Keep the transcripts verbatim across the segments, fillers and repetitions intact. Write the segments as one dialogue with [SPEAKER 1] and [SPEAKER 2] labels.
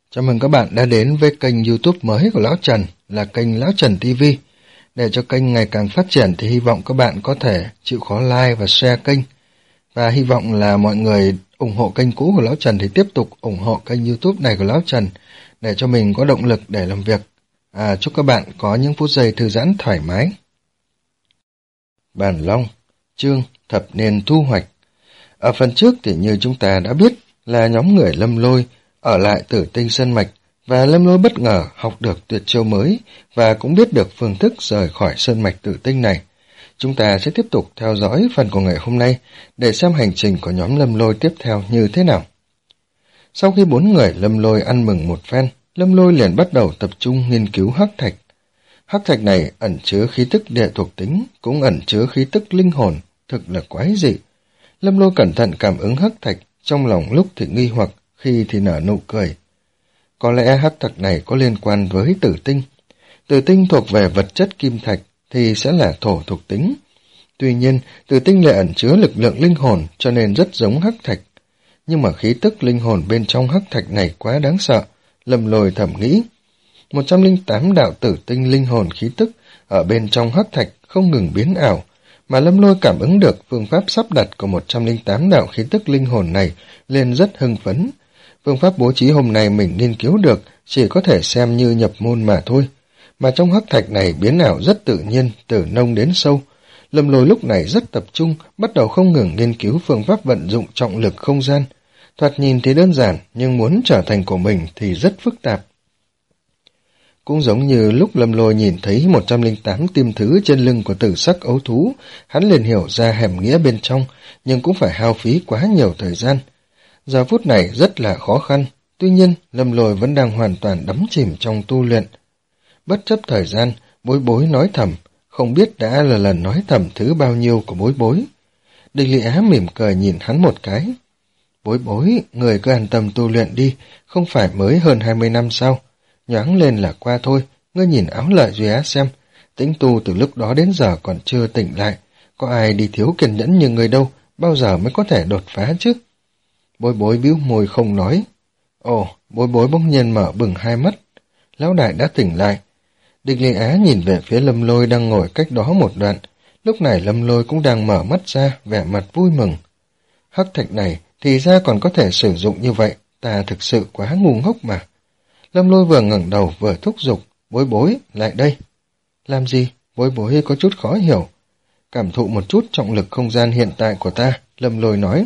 [SPEAKER 1] Chào mừng các bạn đã đến với kênh YouTube mới của Lão Trần là kênh Lão Trần ti vi. Để cho kênh ngày càng phát triển thì hy vọng các bạn có thể chịu khó like và share kênh. Và hy vọng là mọi người ủng hộ kênh cũ của Lão Trần thì tiếp tục ủng hộ kênh YouTube này của Lão Trần để cho mình có động lực để làm việc. À, chúc các bạn có những phút giây thư giãn thoải mái. Bản Long, chương thập niên thu hoạch. Ở phần trước thì như chúng ta đã biết là nhóm người Lâm Lôi ở lại Tử Tinh Sơn Mạch, và Lâm Lôi bất ngờ học được tuyệt chiêu mới và cũng biết được phương thức rời khỏi Sơn Mạch Tử Tinh này. Chúng ta sẽ tiếp tục theo dõi phần của ngày hôm nay để xem hành trình của nhóm Lâm Lôi tiếp theo như thế nào. Sau khi bốn người Lâm Lôi ăn mừng một phen, Lâm Lôi liền bắt đầu tập trung nghiên cứu hắc thạch. Hắc thạch này ẩn chứa khí tức địa thuộc tính, cũng ẩn chứa khí tức linh hồn, thực là quái dị. Lâm Lôi cẩn thận cảm ứng hắc thạch, trong lòng lúc thì nghi hoặc, khi thì nở nụ cười. Có lẽ hắc thạch này có liên quan với tử tinh. Tử tinh thuộc về vật chất kim thạch thì sẽ là thổ thuộc tính. Tuy nhiên, tử tinh lại ẩn chứa lực lượng linh hồn cho nên rất giống hắc thạch. Nhưng mà khí tức linh hồn bên trong hắc thạch này quá đáng sợ, Lâm Lôi thầm nghĩ. một trăm lẻ tám đạo tử tinh linh hồn khí tức ở bên trong hắc thạch không ngừng biến ảo, mà Lâm Lôi cảm ứng được phương pháp sắp đặt của một trăm lẻ tám đạo khí tức linh hồn này liền rất hưng phấn. Phương pháp bố trí hôm nay mình nghiên cứu được chỉ có thể xem như nhập môn mà thôi, mà trong hắc thạch này biến ảo rất tự nhiên, từ nông đến sâu. Lâm Lôi lúc này rất tập trung, bắt đầu không ngừng nghiên cứu phương pháp vận dụng trọng lực không gian. Thoạt nhìn thì đơn giản, nhưng muốn trở thành của mình thì rất phức tạp. Cũng giống như lúc Lâm Lôi nhìn thấy một trăm lẻ tám tim thứ trên lưng của tử sắc ấu thú, hắn liền hiểu ra hàm nghĩa bên trong, nhưng cũng phải hao phí quá nhiều thời gian. Giờ phút này rất là khó khăn, tuy nhiên Lâm Lôi vẫn đang hoàn toàn đắm chìm trong tu luyện. Bất chấp thời gian, Bối Bối nói thầm, không biết đã là lần nói thầm thứ bao nhiêu của Bối Bối. Địch Lị Á mỉm cười nhìn hắn một cái. Bối Bối, người cứ an tâm tu luyện đi, không phải mới hơn hai mươi năm sao? Nhoáng lên là qua thôi, ngươi nhìn Áo Lợi Duy Á xem, tĩnh tu từ lúc đó đến giờ còn chưa tỉnh lại, có ai đi thiếu kiên nhẫn như người đâu, bao giờ mới có thể đột phá chứ? Bối Bối bĩu môi không nói. Ồ, Bối Bối bỗng nhiên mở bừng hai mắt. Lão đại đã tỉnh lại. Địch Lị Á nhìn về phía Lâm Lôi đang ngồi cách đó một đoạn. Lúc này Lâm Lôi cũng đang mở mắt ra, vẻ mặt vui mừng. Hắc thạch này thì ra còn có thể sử dụng như vậy, ta thực sự quá ngu ngốc mà. Lâm Lôi vừa ngẩng đầu vừa thúc giục. Bối Bối, lại đây. Làm gì? Bối Bối có chút khó hiểu. Cảm thụ một chút trọng lực không gian hiện tại của ta, Lâm Lôi nói.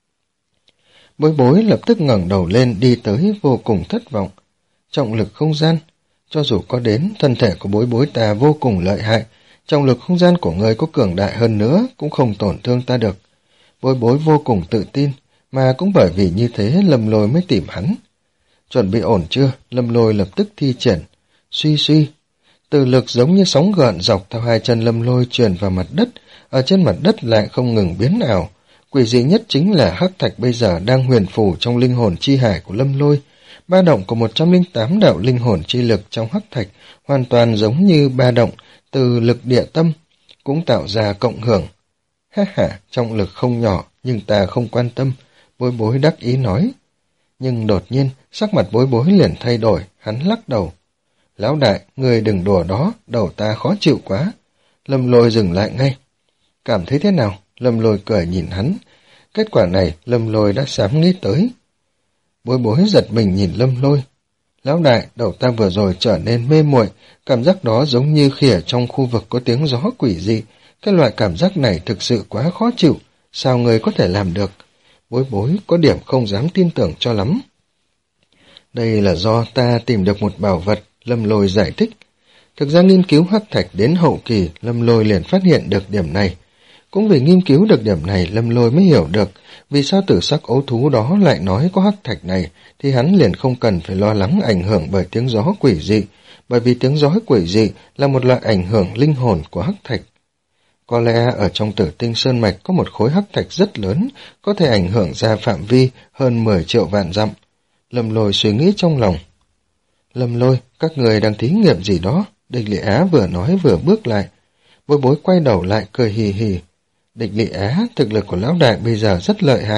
[SPEAKER 1] Bối Bối lập tức ngẩng đầu lên đi tới vô cùng thất vọng. Trọng lực không gian, cho dù có đến, thân thể của Bối Bối ta vô cùng lợi hại, trọng lực không gian của người có cường đại hơn nữa cũng không tổn thương ta được. Bối Bối vô cùng tự tin, mà cũng bởi vì như thế Lâm Lôi mới tìm hắn. Chuẩn bị ổn chưa? Lâm Lôi lập tức thi triển. Suy suy, từ lực giống như sóng gợn dọc theo hai chân Lâm Lôi truyền vào mặt đất, ở trên mặt đất lại không ngừng biến ảo. Quỷ dị nhất chính là hắc thạch bây giờ đang huyền phù trong linh hồn chi hải của Lâm Lôi. Ba động của một trăm lẻ tám đạo linh hồn chi lực trong hắc thạch hoàn toàn giống như ba động từ lực địa tâm, cũng tạo ra cộng hưởng. Ha ha, trọng lực không nhỏ, nhưng ta không quan tâm, Bối Bối đắc ý nói. Nhưng đột nhiên, sắc mặt Bối Bối liền thay đổi, hắn lắc đầu. Lão đại, người đừng đùa đó, đầu ta khó chịu quá. Lâm Lôi dừng lại ngay. Cảm thấy thế nào? Lâm Lôi cười nhìn hắn. Kết quả này Lâm Lôi đã sớm nghĩ tới. Bối Bối giật mình nhìn Lâm Lôi. Lão đại, đầu ta vừa rồi trở nên mê muội, cảm giác đó giống như khi ở trong khu vực có tiếng gió quỷ dị. Cái loại cảm giác này thực sự quá khó chịu, sao người có thể làm được? Bối Bối có điểm không dám tin tưởng cho lắm. Đây là do ta tìm được một bảo vật, Lâm Lôi giải thích. Thực ra nghiên cứu hắc thạch đến hậu kỳ, Lâm Lôi liền phát hiện được điểm này. Cũng vì nghiên cứu được điểm này, Lâm Lôi mới hiểu được vì sao tử sắc ấu thú đó lại nói có hắc thạch này, thì hắn liền không cần phải lo lắng ảnh hưởng bởi tiếng gió quỷ dị, bởi vì tiếng gió quỷ dị là một loại ảnh hưởng linh hồn của hắc thạch. Có lẽ ở trong Tử Tinh Sơn Mạch có một khối hắc thạch rất lớn, có thể ảnh hưởng ra phạm vi hơn mười triệu vạn dặm. Lâm Lôi suy nghĩ trong lòng. Lâm Lôi, các người đang thí nghiệm gì đó? Địch Lị Á vừa nói vừa bước lại. Bối Bối quay đầu lại cười hì hì. Địch Lị Á, thực lực của lão đại bây giờ rất lợi hại,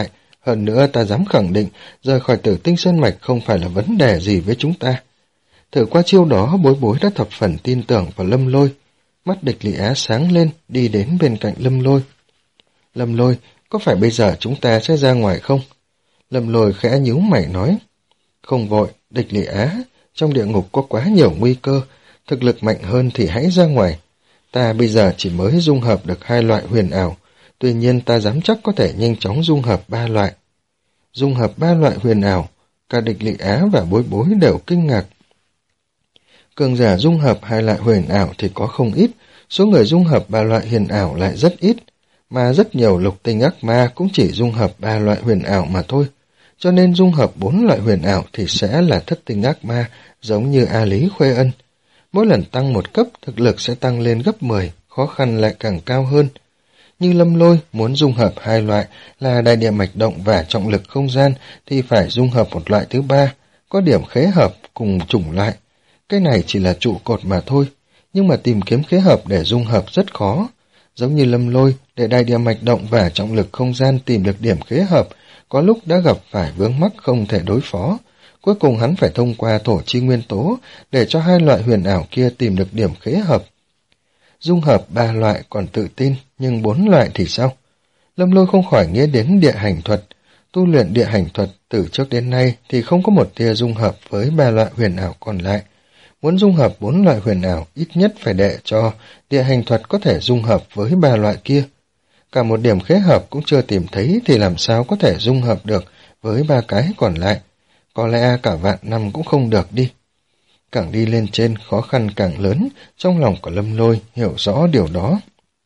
[SPEAKER 1] Hơn nữa ta dám khẳng định, rời khỏi Tử Tinh Sơn Mạch không phải là vấn đề gì với chúng ta. Thử qua chiêu đó, Bối Bối đã thập phần tin tưởng vào Lâm Lôi. Mắt Địch Lị Á sáng lên, đi đến bên cạnh Lâm Lôi. Lâm Lôi, có phải bây giờ chúng ta sẽ ra ngoài không? Lâm Lôi khẽ nhíu mày nói. Không vội, Địch Lị Á, trong địa ngục có quá nhiều nguy cơ, thực lực mạnh hơn thì hãy ra ngoài. Ta bây giờ chỉ mới dung hợp được hai loại huyền ảo, tuy nhiên ta dám chắc có thể nhanh chóng dung hợp ba loại. Dung hợp ba loại huyền ảo, cả Địch Lị Á và Bối Bối đều kinh ngạc. Cường giả dung hợp hai loại huyền ảo thì có không ít, số người dung hợp ba loại huyền ảo lại rất ít, mà rất nhiều lục tinh ác ma cũng chỉ dung hợp ba loại huyền ảo mà thôi. Cho nên dung hợp bốn loại huyền ảo thì sẽ là thất tinh ác ma, giống như A Lý Khuê Ân. Mỗi lần tăng một cấp, thực lực sẽ tăng lên gấp mười, khó khăn lại càng cao hơn. Như Lâm Lôi muốn dung hợp hai loại là đại địa mạch động và trọng lực không gian thì phải dung hợp một loại thứ ba, có điểm khế hợp cùng chủng loại. Cái này chỉ là trụ cột mà thôi, nhưng mà tìm kiếm khế hợp để dung hợp rất khó. Giống như Lâm Lôi, để đại địa mạch động và trọng lực không gian tìm được điểm khế hợp, có lúc đã gặp phải vướng mắc không thể đối phó. Cuối cùng hắn phải thông qua thổ chi nguyên tố để cho hai loại huyền ảo kia tìm được điểm khế hợp. Dung hợp ba loại còn tự tin, nhưng bốn loại thì sao? Lâm Lôi không khỏi nghĩ đến địa hành thuật. Tu luyện địa hành thuật từ trước đến nay thì không có một tia dung hợp với ba loại huyền ảo còn lại. Muốn dung hợp bốn loại huyền ảo, ít nhất phải để cho địa hành thuật có thể dung hợp với ba loại kia. Cả một điểm khế hợp cũng chưa tìm thấy thì làm sao có thể dung hợp được với ba cái còn lại. Có lẽ cả vạn năm cũng không được đi. Càng đi lên trên, khó khăn càng lớn, trong lòng của Lâm Lôi hiểu rõ điều đó.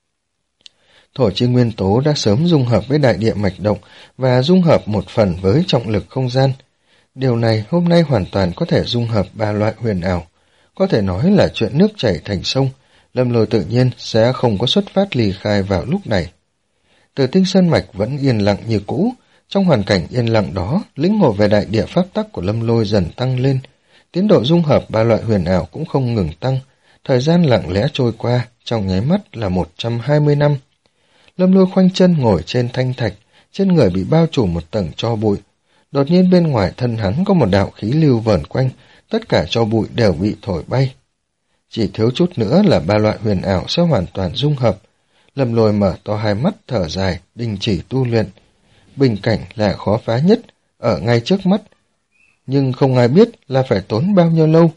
[SPEAKER 1] Thổ chi nguyên tố đã sớm dung hợp với đại địa mạch động và dung hợp một phần với trọng lực không gian. Điều này hôm nay hoàn toàn có thể dung hợp ba loại huyền ảo. Có thể nói là chuyện nước chảy thành sông, Lâm Lôi tự nhiên sẽ không có xuất phát ly khai vào lúc này. Tử Tinh Sơn Mạch vẫn yên lặng như cũ. Trong hoàn cảnh yên lặng đó, lĩnh ngộ về đại địa pháp tắc của Lâm Lôi dần tăng lên. Tiến độ dung hợp ba loại huyền ảo cũng không ngừng tăng. Thời gian lặng lẽ trôi qua, trong nháy mắt là một trăm hai mươi năm. Lâm Lôi khoanh chân ngồi trên thanh thạch, trên người bị bao trùm một tầng tro bụi. Đột nhiên bên ngoài thân hắn có một đạo khí lưu vờn quanh, tất cả tro bụi đều bị thổi bay. Chỉ thiếu chút nữa là ba loại huyền ảo sẽ hoàn toàn dung hợp. Lâm Lôi mở to hai mắt thở dài, đình chỉ tu luyện. Bình cảnh là khó phá nhất, ở ngay trước mắt. Nhưng không ai biết là phải tốn bao nhiêu lâu.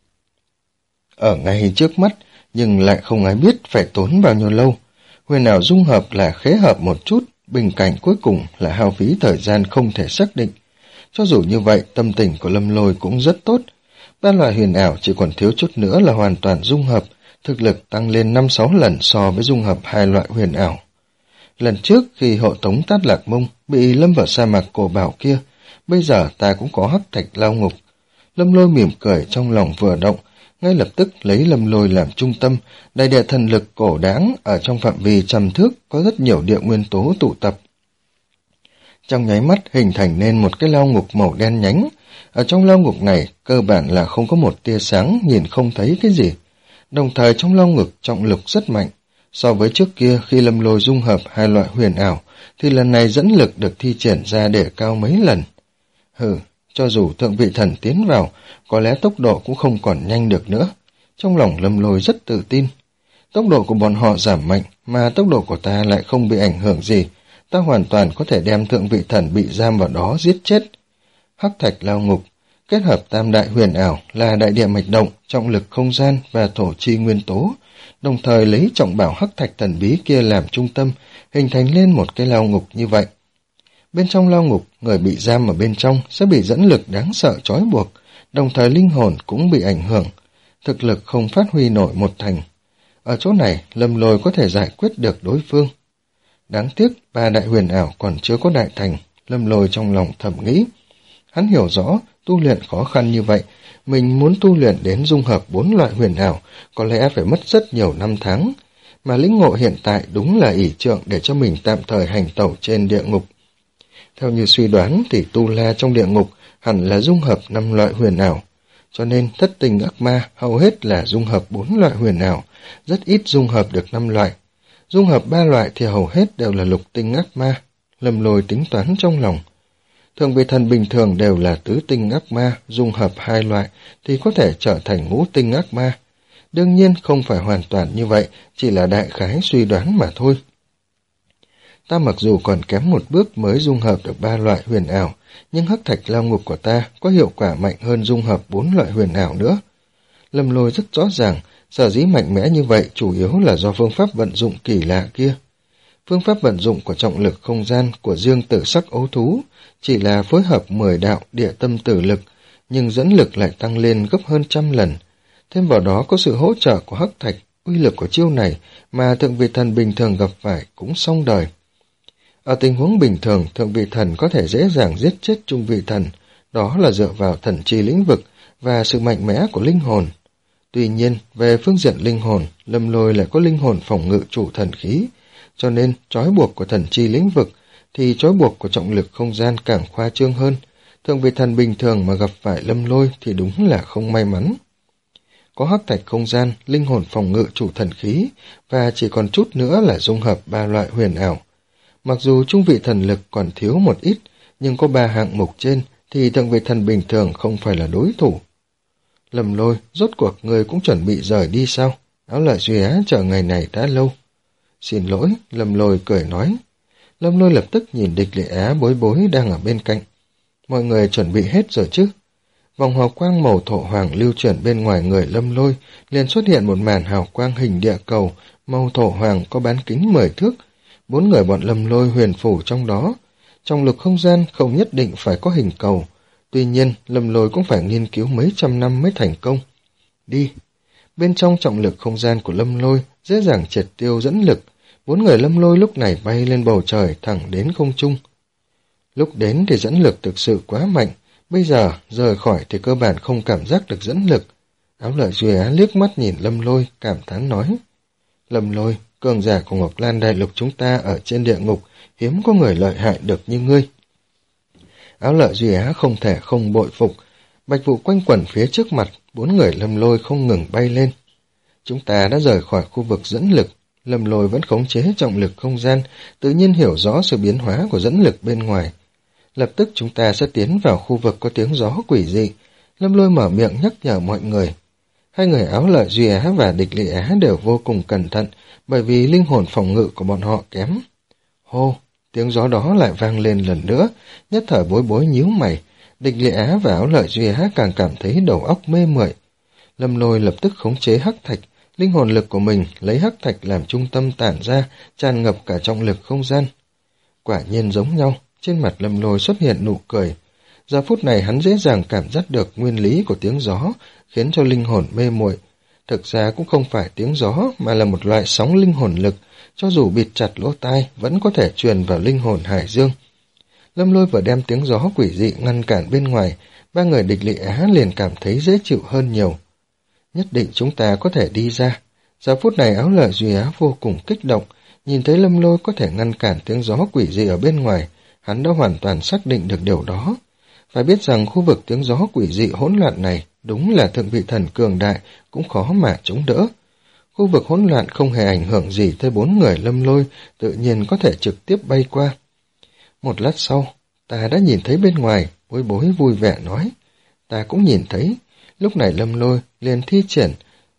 [SPEAKER 1] Ở ngay trước mắt, nhưng lại không ai biết phải tốn bao nhiêu lâu. Huyền ảo dung hợp là khế hợp một chút, bình cảnh cuối cùng là hao phí thời gian không thể xác định. Cho dù như vậy, tâm tình của Lâm Lôi cũng rất tốt. Ba loại huyền ảo chỉ còn thiếu chút nữa là hoàn toàn dung hợp, thực lực tăng lên năm sáu lần so với dung hợp hai loại huyền ảo. Lần trước khi hộ tống Tát Lạc Mông bị lâm vào sa mạc cổ bảo kia, bây giờ ta cũng có hắc thạch lao ngục. Lâm Lôi mỉm cười trong lòng vừa động, ngay lập tức lấy Lâm Lôi làm trung tâm, đại địa thần lực cổ đáng ở trong phạm vi trăm thước có rất nhiều địa nguyên tố tụ tập. Trong nháy mắt hình thành nên một cái lao ngục màu đen nhánh. Ở trong lao ngục này cơ bản là không có một tia sáng, nhìn không thấy cái gì. Đồng thời trong lao ngục trọng lực rất mạnh. So với trước kia khi Lâm Lôi dung hợp hai loại huyền ảo, thì lần này dẫn lực được thi triển ra để cao mấy lần. Hừ, cho dù thượng vị thần tiến vào, có lẽ tốc độ cũng không còn nhanh được nữa. Trong lòng Lâm Lôi rất tự tin. Tốc độ của bọn họ giảm mạnh, mà tốc độ của ta lại không bị ảnh hưởng gì. Ta hoàn toàn có thể đem thượng vị thần bị giam vào đó giết chết. Hắc thạch lao ngục, kết hợp tam đại huyền ảo là đại địa mạch động, trọng lực không gian và thổ chi nguyên tố, đồng thời lấy trọng bảo hắc thạch thần bí kia làm trung tâm, hình thành lên một cái lao ngục như vậy. Bên trong lao ngục, người bị giam ở bên trong sẽ bị dẫn lực đáng sợ trói buộc, đồng thời linh hồn cũng bị ảnh hưởng, thực lực không phát huy nổi một thành. Ở chỗ này, Lâm Lôi có thể giải quyết được đối phương. Đáng tiếc, ba đại huyền ảo còn chưa có đại thành, Lâm Lôi trong lòng thầm nghĩ. Hắn hiểu rõ, tu luyện khó khăn như vậy, mình muốn tu luyện đến dung hợp bốn loại huyền ảo, có lẽ phải mất rất nhiều năm tháng, mà lĩnh ngộ hiện tại đúng là ỷ trượng để cho mình tạm thời hành tẩu trên địa ngục. Theo như suy đoán thì tu la trong địa ngục hẳn là dung hợp năm loại huyền ảo, cho nên thất tình ác ma hầu hết là dung hợp bốn loại huyền ảo, rất ít dung hợp được năm loại. Dung hợp ba loại thì hầu hết đều là lục tinh ác ma. Lâm Lôi tính toán trong lòng. Thường vị thần bình thường đều là tứ tinh ác ma, dung hợp hai loại thì có thể trở thành ngũ tinh ác ma. Đương nhiên không phải hoàn toàn như vậy, chỉ là đại khái suy đoán mà thôi. Ta mặc dù còn kém một bước mới dung hợp được ba loại huyền ảo, nhưng hắc thạch lao ngục của ta có hiệu quả mạnh hơn dung hợp bốn loại huyền ảo nữa. Lâm Lôi rất rõ ràng, sở dĩ mạnh mẽ như vậy chủ yếu là do phương pháp vận dụng kỳ lạ kia. Phương pháp vận dụng của trọng lực không gian của riêng tử sắc ấu thú chỉ là phối hợp mười đạo địa tâm tử lực, nhưng dẫn lực lại tăng lên gấp hơn trăm lần. Thêm vào đó có sự hỗ trợ của hắc thạch, uy lực của chiêu này mà thượng vị thần bình thường gặp phải cũng xong đời. Ở tình huống bình thường, thượng vị thần có thể dễ dàng giết chết trung vị thần, đó là dựa vào thần chi lĩnh vực và sự mạnh mẽ của linh hồn. Tuy nhiên, về phương diện linh hồn, Lâm Lôi lại có linh hồn phòng ngự chủ thần khí, cho nên trói buộc của thần chi lĩnh vực thì trói buộc của trọng lực không gian càng khoa trương hơn. Thượng vị thần bình thường mà gặp phải Lâm Lôi thì đúng là không may mắn. Có hắc thạch không gian, linh hồn phòng ngự chủ thần khí và chỉ còn chút nữa là dung hợp ba loại huyền ảo. Mặc dù trung vị thần lực còn thiếu một ít, nhưng có ba hạng mục trên thì thượng vị thần bình thường không phải là đối thủ. Lâm Lôi, rốt cuộc người cũng chuẩn bị rời đi sao? Áo Lợi Duy Á chờ ngày này đã lâu. Xin lỗi, Lâm Lôi cười nói. Lâm Lôi lập tức nhìn Địch Lệ Á Bối Bối đang ở bên cạnh. Mọi người chuẩn bị hết rồi chứ? Vòng hào quang màu thổ hoàng lưu chuyển bên ngoài người Lâm Lôi, liền xuất hiện một màn hào quang hình địa cầu, màu thổ hoàng có bán kính mười thước. Bốn người bọn Lâm Lôi huyền phủ trong đó. Trong lực không gian không nhất định phải có hình cầu. Tuy nhiên, Lâm Lôi cũng phải nghiên cứu mấy trăm năm mới thành công. Đi! Bên trong trọng lực không gian của Lâm Lôi, dễ dàng triệt tiêu dẫn lực. Bốn người Lâm Lôi lúc này bay lên bầu trời thẳng đến không trung. Lúc đến thì dẫn lực thực sự quá mạnh. Bây giờ, rời khỏi thì cơ bản không cảm giác được dẫn lực. Áo Lợi Duy Á liếc mắt nhìn Lâm Lôi, cảm thán nói. Lâm Lôi, cường giả của Ngọc Lan Đại Lục chúng ta ở trên địa ngục, hiếm có người lợi hại được như ngươi. Áo Lợi Duy Á không thể không bội phục. Bạch vụ quanh quẩn phía trước mặt, bốn người Lâm Lôi không ngừng bay lên. Chúng ta đã rời khỏi khu vực dẫn lực. Lâm Lôi vẫn khống chế trọng lực không gian, tự nhiên hiểu rõ sự biến hóa của dẫn lực bên ngoài. Lập tức chúng ta sẽ tiến vào khu vực có tiếng gió quỷ dị. Lâm Lôi mở miệng nhắc nhở mọi người. Hai người Áo Lợi Duy Á và Địch Lệ Á đều vô cùng cẩn thận, bởi vì linh hồn phòng ngự của bọn họ kém. Hô, tiếng gió đó lại vang lên lần nữa, nhất thời Bối Bối nhíu mày. Địch Lệ Á và Áo Lợi Duy Á càng cảm thấy đầu óc mê muội. Lâm Lôi lập tức khống chế hắc thạch, linh hồn lực của mình lấy hắc thạch làm trung tâm tản ra, tràn ngập cả trọng lực không gian. Quả nhiên giống nhau, trên mặt Lâm Lôi xuất hiện nụ cười. Giờ phút này hắn dễ dàng cảm giác được nguyên lý của tiếng gió, khiến cho linh hồn mê muội. Thực ra cũng không phải tiếng gió, mà là một loại sóng linh hồn lực, cho dù bịt chặt lỗ tai vẫn có thể truyền vào linh hồn hải dương. Lâm Lôi vừa đem tiếng gió quỷ dị ngăn cản bên ngoài, ba người Địch Lệ Á liền cảm thấy dễ chịu hơn nhiều. Nhất định chúng ta có thể đi ra. Giờ phút này Áo Lợi Duy Á vô cùng kích động, nhìn thấy Lâm Lôi có thể ngăn cản tiếng gió quỷ dị ở bên ngoài, hắn đã hoàn toàn xác định được điều đó. Phải biết rằng khu vực tiếng gió quỷ dị hỗn loạn này đúng là thượng vị thần cường đại cũng khó mà chống đỡ. Khu vực hỗn loạn không hề ảnh hưởng gì tới bốn người Lâm Lôi, tự nhiên có thể trực tiếp bay qua. Một lát sau, ta đã nhìn thấy bên ngoài, Bối Bối vui vẻ nói. Ta cũng nhìn thấy. Lúc này Lâm Lôi liền thi triển,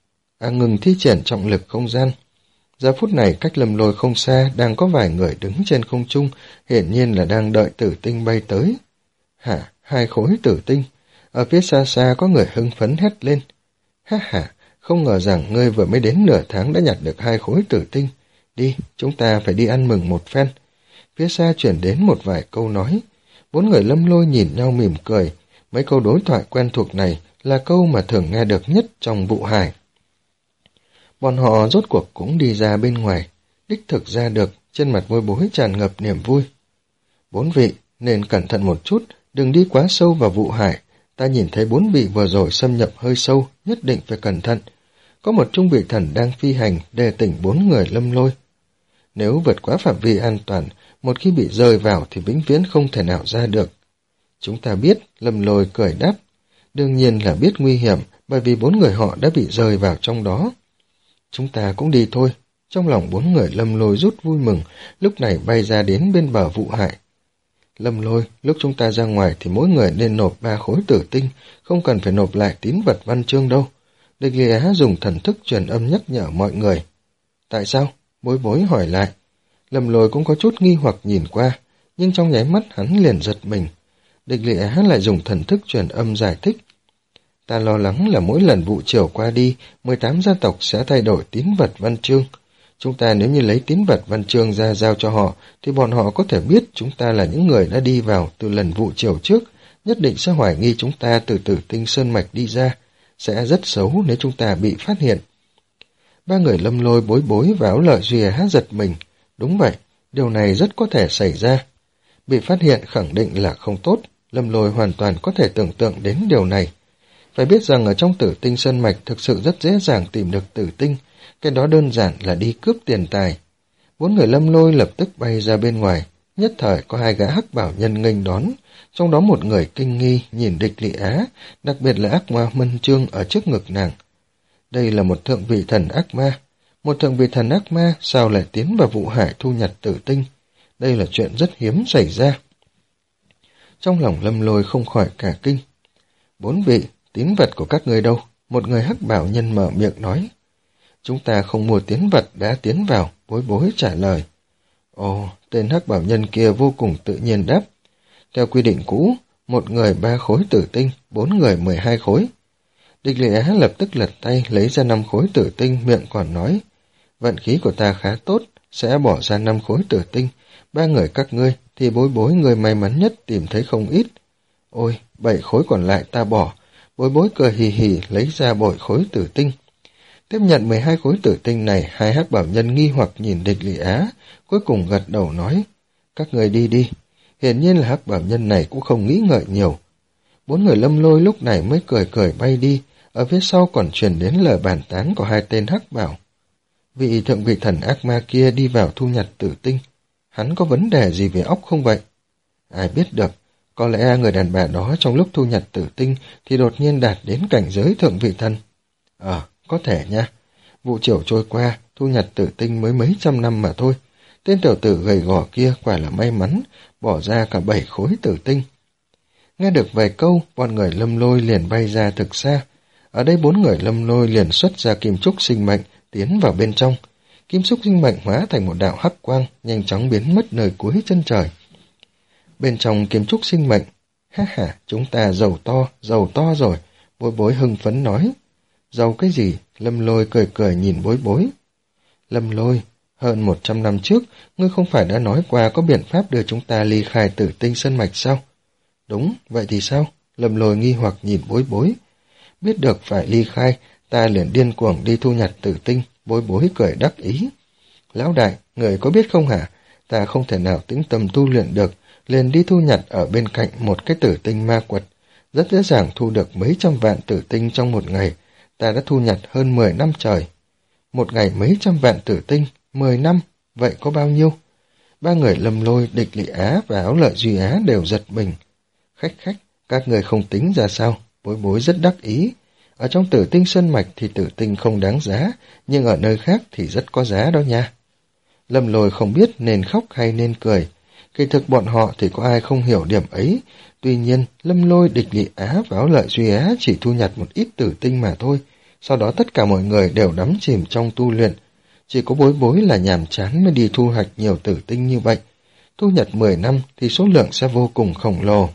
[SPEAKER 1] à ngừng thi triển trọng lực không gian. Giờ phút này cách Lâm Lôi không xa đang có vài người đứng trên không trung, hiển nhiên là đang đợi tử tinh bay tới. Hả, hai khối tử tinh. Ở phía xa xa có người hưng phấn hét lên. Ha ha, không ngờ rằng ngươi vừa mới đến nửa tháng đã nhặt được hai khối tử tinh. Đi, chúng ta phải đi ăn mừng một phen. Phía xa chuyển đến một vài câu nói. Bốn người Lâm Lôi nhìn nhau mỉm cười. Mấy câu đối thoại quen thuộc này là câu mà thường nghe được nhất trong vụ hài. Bọn họ rốt cuộc cũng đi ra bên ngoài, đích thực ra được, trên mặt Bối Bối tràn ngập niềm vui. Bốn vị, nên cẩn thận một chút, đừng đi quá sâu vào vụ hải. Ta nhìn thấy bốn vị vừa rồi xâm nhập hơi sâu, nhất định phải cẩn thận. Có một trung vị thần đang phi hành đề tỉnh bốn người Lâm Lôi. Nếu vượt quá phạm vi an toàn, một khi bị rơi vào thì vĩnh viễn không thể nào ra được. Chúng ta biết, Lâm Lôi cười đáp. Đương nhiên là biết nguy hiểm, bởi vì bốn người họ đã bị rơi vào trong đó. Chúng ta cũng đi thôi. Trong lòng bốn người Lâm Lôi rút vui mừng, lúc này bay ra đến bên bờ vụ hải. Lâm Lôi, lúc chúng ta ra ngoài thì mỗi người nên nộp ba khối tử tinh, không cần phải nộp lại tín vật văn chương đâu. Địch Lệ Á dùng thần thức truyền âm nhắc nhở mọi người. Tại sao? Bối bối hỏi lại. Lâm Lôi cũng có chút nghi hoặc nhìn qua, nhưng trong nháy mắt hắn liền giật mình. Địch Lệ Á lại dùng thần thức truyền âm giải thích. Ta lo lắng là mỗi lần vụ triều qua đi, mười tám gia tộc sẽ thay đổi tín vật văn chương. Chúng ta nếu như lấy tín vật văn chương ra giao cho họ, thì bọn họ có thể biết chúng ta là những người đã đi vào từ lần vụ triều trước, nhất định sẽ hoài nghi chúng ta từ Tử Tinh Sơn Mạch đi ra, sẽ rất xấu nếu chúng ta bị phát hiện. Ba người Lâm Lôi, Bối Bối và Áo Lợi Duy Á giật mình. Đúng vậy, điều này rất có thể xảy ra. Bị phát hiện khẳng định là không tốt, Lâm Lôi hoàn toàn có thể tưởng tượng đến điều này. Phải biết rằng ở trong Tử Tinh Sơn Mạch thực sự rất dễ dàng tìm được tử tinh, cái đó đơn giản là đi cướp tiền tài. Bốn người Lâm Lôi lập tức bay ra bên ngoài, nhất thời có hai gã hắc bảo nhân nghênh đón, trong đó một người kinh nghi nhìn Địch Lệ Á, đặc biệt là ác ma Mân Chương ở trước ngực nàng. Đây là một thượng vị thần ác ma, một thượng vị thần ác ma sao lại tiến vào vụ hải thu nhặt tử tinh, đây là chuyện rất hiếm xảy ra. Trong lòng Lâm Lôi không khỏi cả kinh. Bốn vị, tín vật của các ngươi đâu? Một người hắc bảo nhân mở miệng nói. Chúng ta không mua tín vật đã tiến vào, Bối Bối trả lời. Ồ, tên hắc bảo nhân kia vô cùng tự nhiên đáp. Theo quy định cũ, một người ba khối tử tinh, bốn người mười hai khối. Địch Lệ Á lập tức lật tay lấy ra năm khối tử tinh, miệng còn nói. Vận khí của ta khá tốt, sẽ bỏ ra năm khối tử tinh. Ba người các ngươi thì Bối Bối người may mắn nhất tìm thấy không ít. Ôi, bảy khối còn lại ta bỏ. Bối Bối cười hì hì lấy ra bội khối tử tinh. Tiếp nhận mười hai khối tử tinh này, hai hắc bảo nhân nghi hoặc nhìn Địch Lệ Á, cuối cùng gật đầu nói, các người đi đi. Hiển nhiên là hắc bảo nhân này cũng không nghĩ ngợi nhiều. Bốn người Lâm Lôi lúc này mới cười cười bay đi, ở phía sau còn truyền đến lời bàn tán của hai tên hắc bảo. Vị thượng vị thần ác ma kia đi vào thu nhặt tử tinh, hắn có vấn đề gì về óc không vậy? Ai biết được, có lẽ người đàn bà đó trong lúc thu nhặt tử tinh thì đột nhiên đạt đến cảnh giới thượng vị thần. Ờ, có thể nha. Vụ triều trôi qua, thu nhặt tử tinh mới mấy trăm năm mà thôi. Tên tiểu tử gầy gò kia quả là may mắn, bỏ ra cả bảy khối tử tinh. Nghe được vài câu, bọn người Lâm Lôi liền bay ra thực xa. Ở đây bốn người Lâm Lôi liền xuất ra kim trúc sinh mệnh, tiến vào bên trong. Kim trúc sinh mệnh hóa thành một đạo hắc quang, nhanh chóng biến mất nơi cuối chân trời. Bên trong kim trúc sinh mệnh, ha ha, chúng ta giàu to, giàu to rồi, Bối Bối hưng phấn nói. Giàu cái gì? Lâm Lôi cười cười nhìn Bối Bối. Lâm Lôi, hơn một trăm năm trước, ngươi không phải đã nói qua có biện pháp đưa chúng ta ly khai Tử Tinh Sơn Mạch sao? Đúng, vậy thì sao? Lâm Lôi nghi hoặc nhìn Bối Bối. Biết được phải ly khai, ta liền điên cuồng đi thu nhặt tử tinh, Bối Bối cười đắc ý. Lão đại, người có biết không hả? Ta không thể nào tĩnh tâm tu luyện được, liền đi thu nhặt ở bên cạnh một cái tử tinh ma quật. Rất dễ dàng thu được mấy trăm vạn tử tinh trong một ngày, ta đã thu nhặt hơn mười năm trời. Một ngày mấy trăm vạn tử tinh, mười năm, vậy có bao nhiêu? Ba người Lâm Lôi, Địch Lệ Á và Áo Lợi Duy Á đều giật mình. Khách khách, các người không tính ra sao? Bối Bối rất đắc ý. Ở trong Tử Tinh Sơn Mạch thì tử tinh không đáng giá, nhưng ở nơi khác thì rất có giá đó nha. Lâm Lôi không biết nên khóc hay nên cười. Kỳ thực bọn họ thì có ai không hiểu điểm ấy. Tuy nhiên, Lâm Lôi, Địch Lệ Á và Áo Lợi Duy Á chỉ thu nhặt một ít tử tinh mà thôi. Sau đó tất cả mọi người đều đắm chìm trong tu luyện. Chỉ có Bối Bối là nhàm chán mới đi thu hoạch nhiều tử tinh như vậy. Thu nhặt mười năm thì số lượng sẽ vô cùng khổng lồ.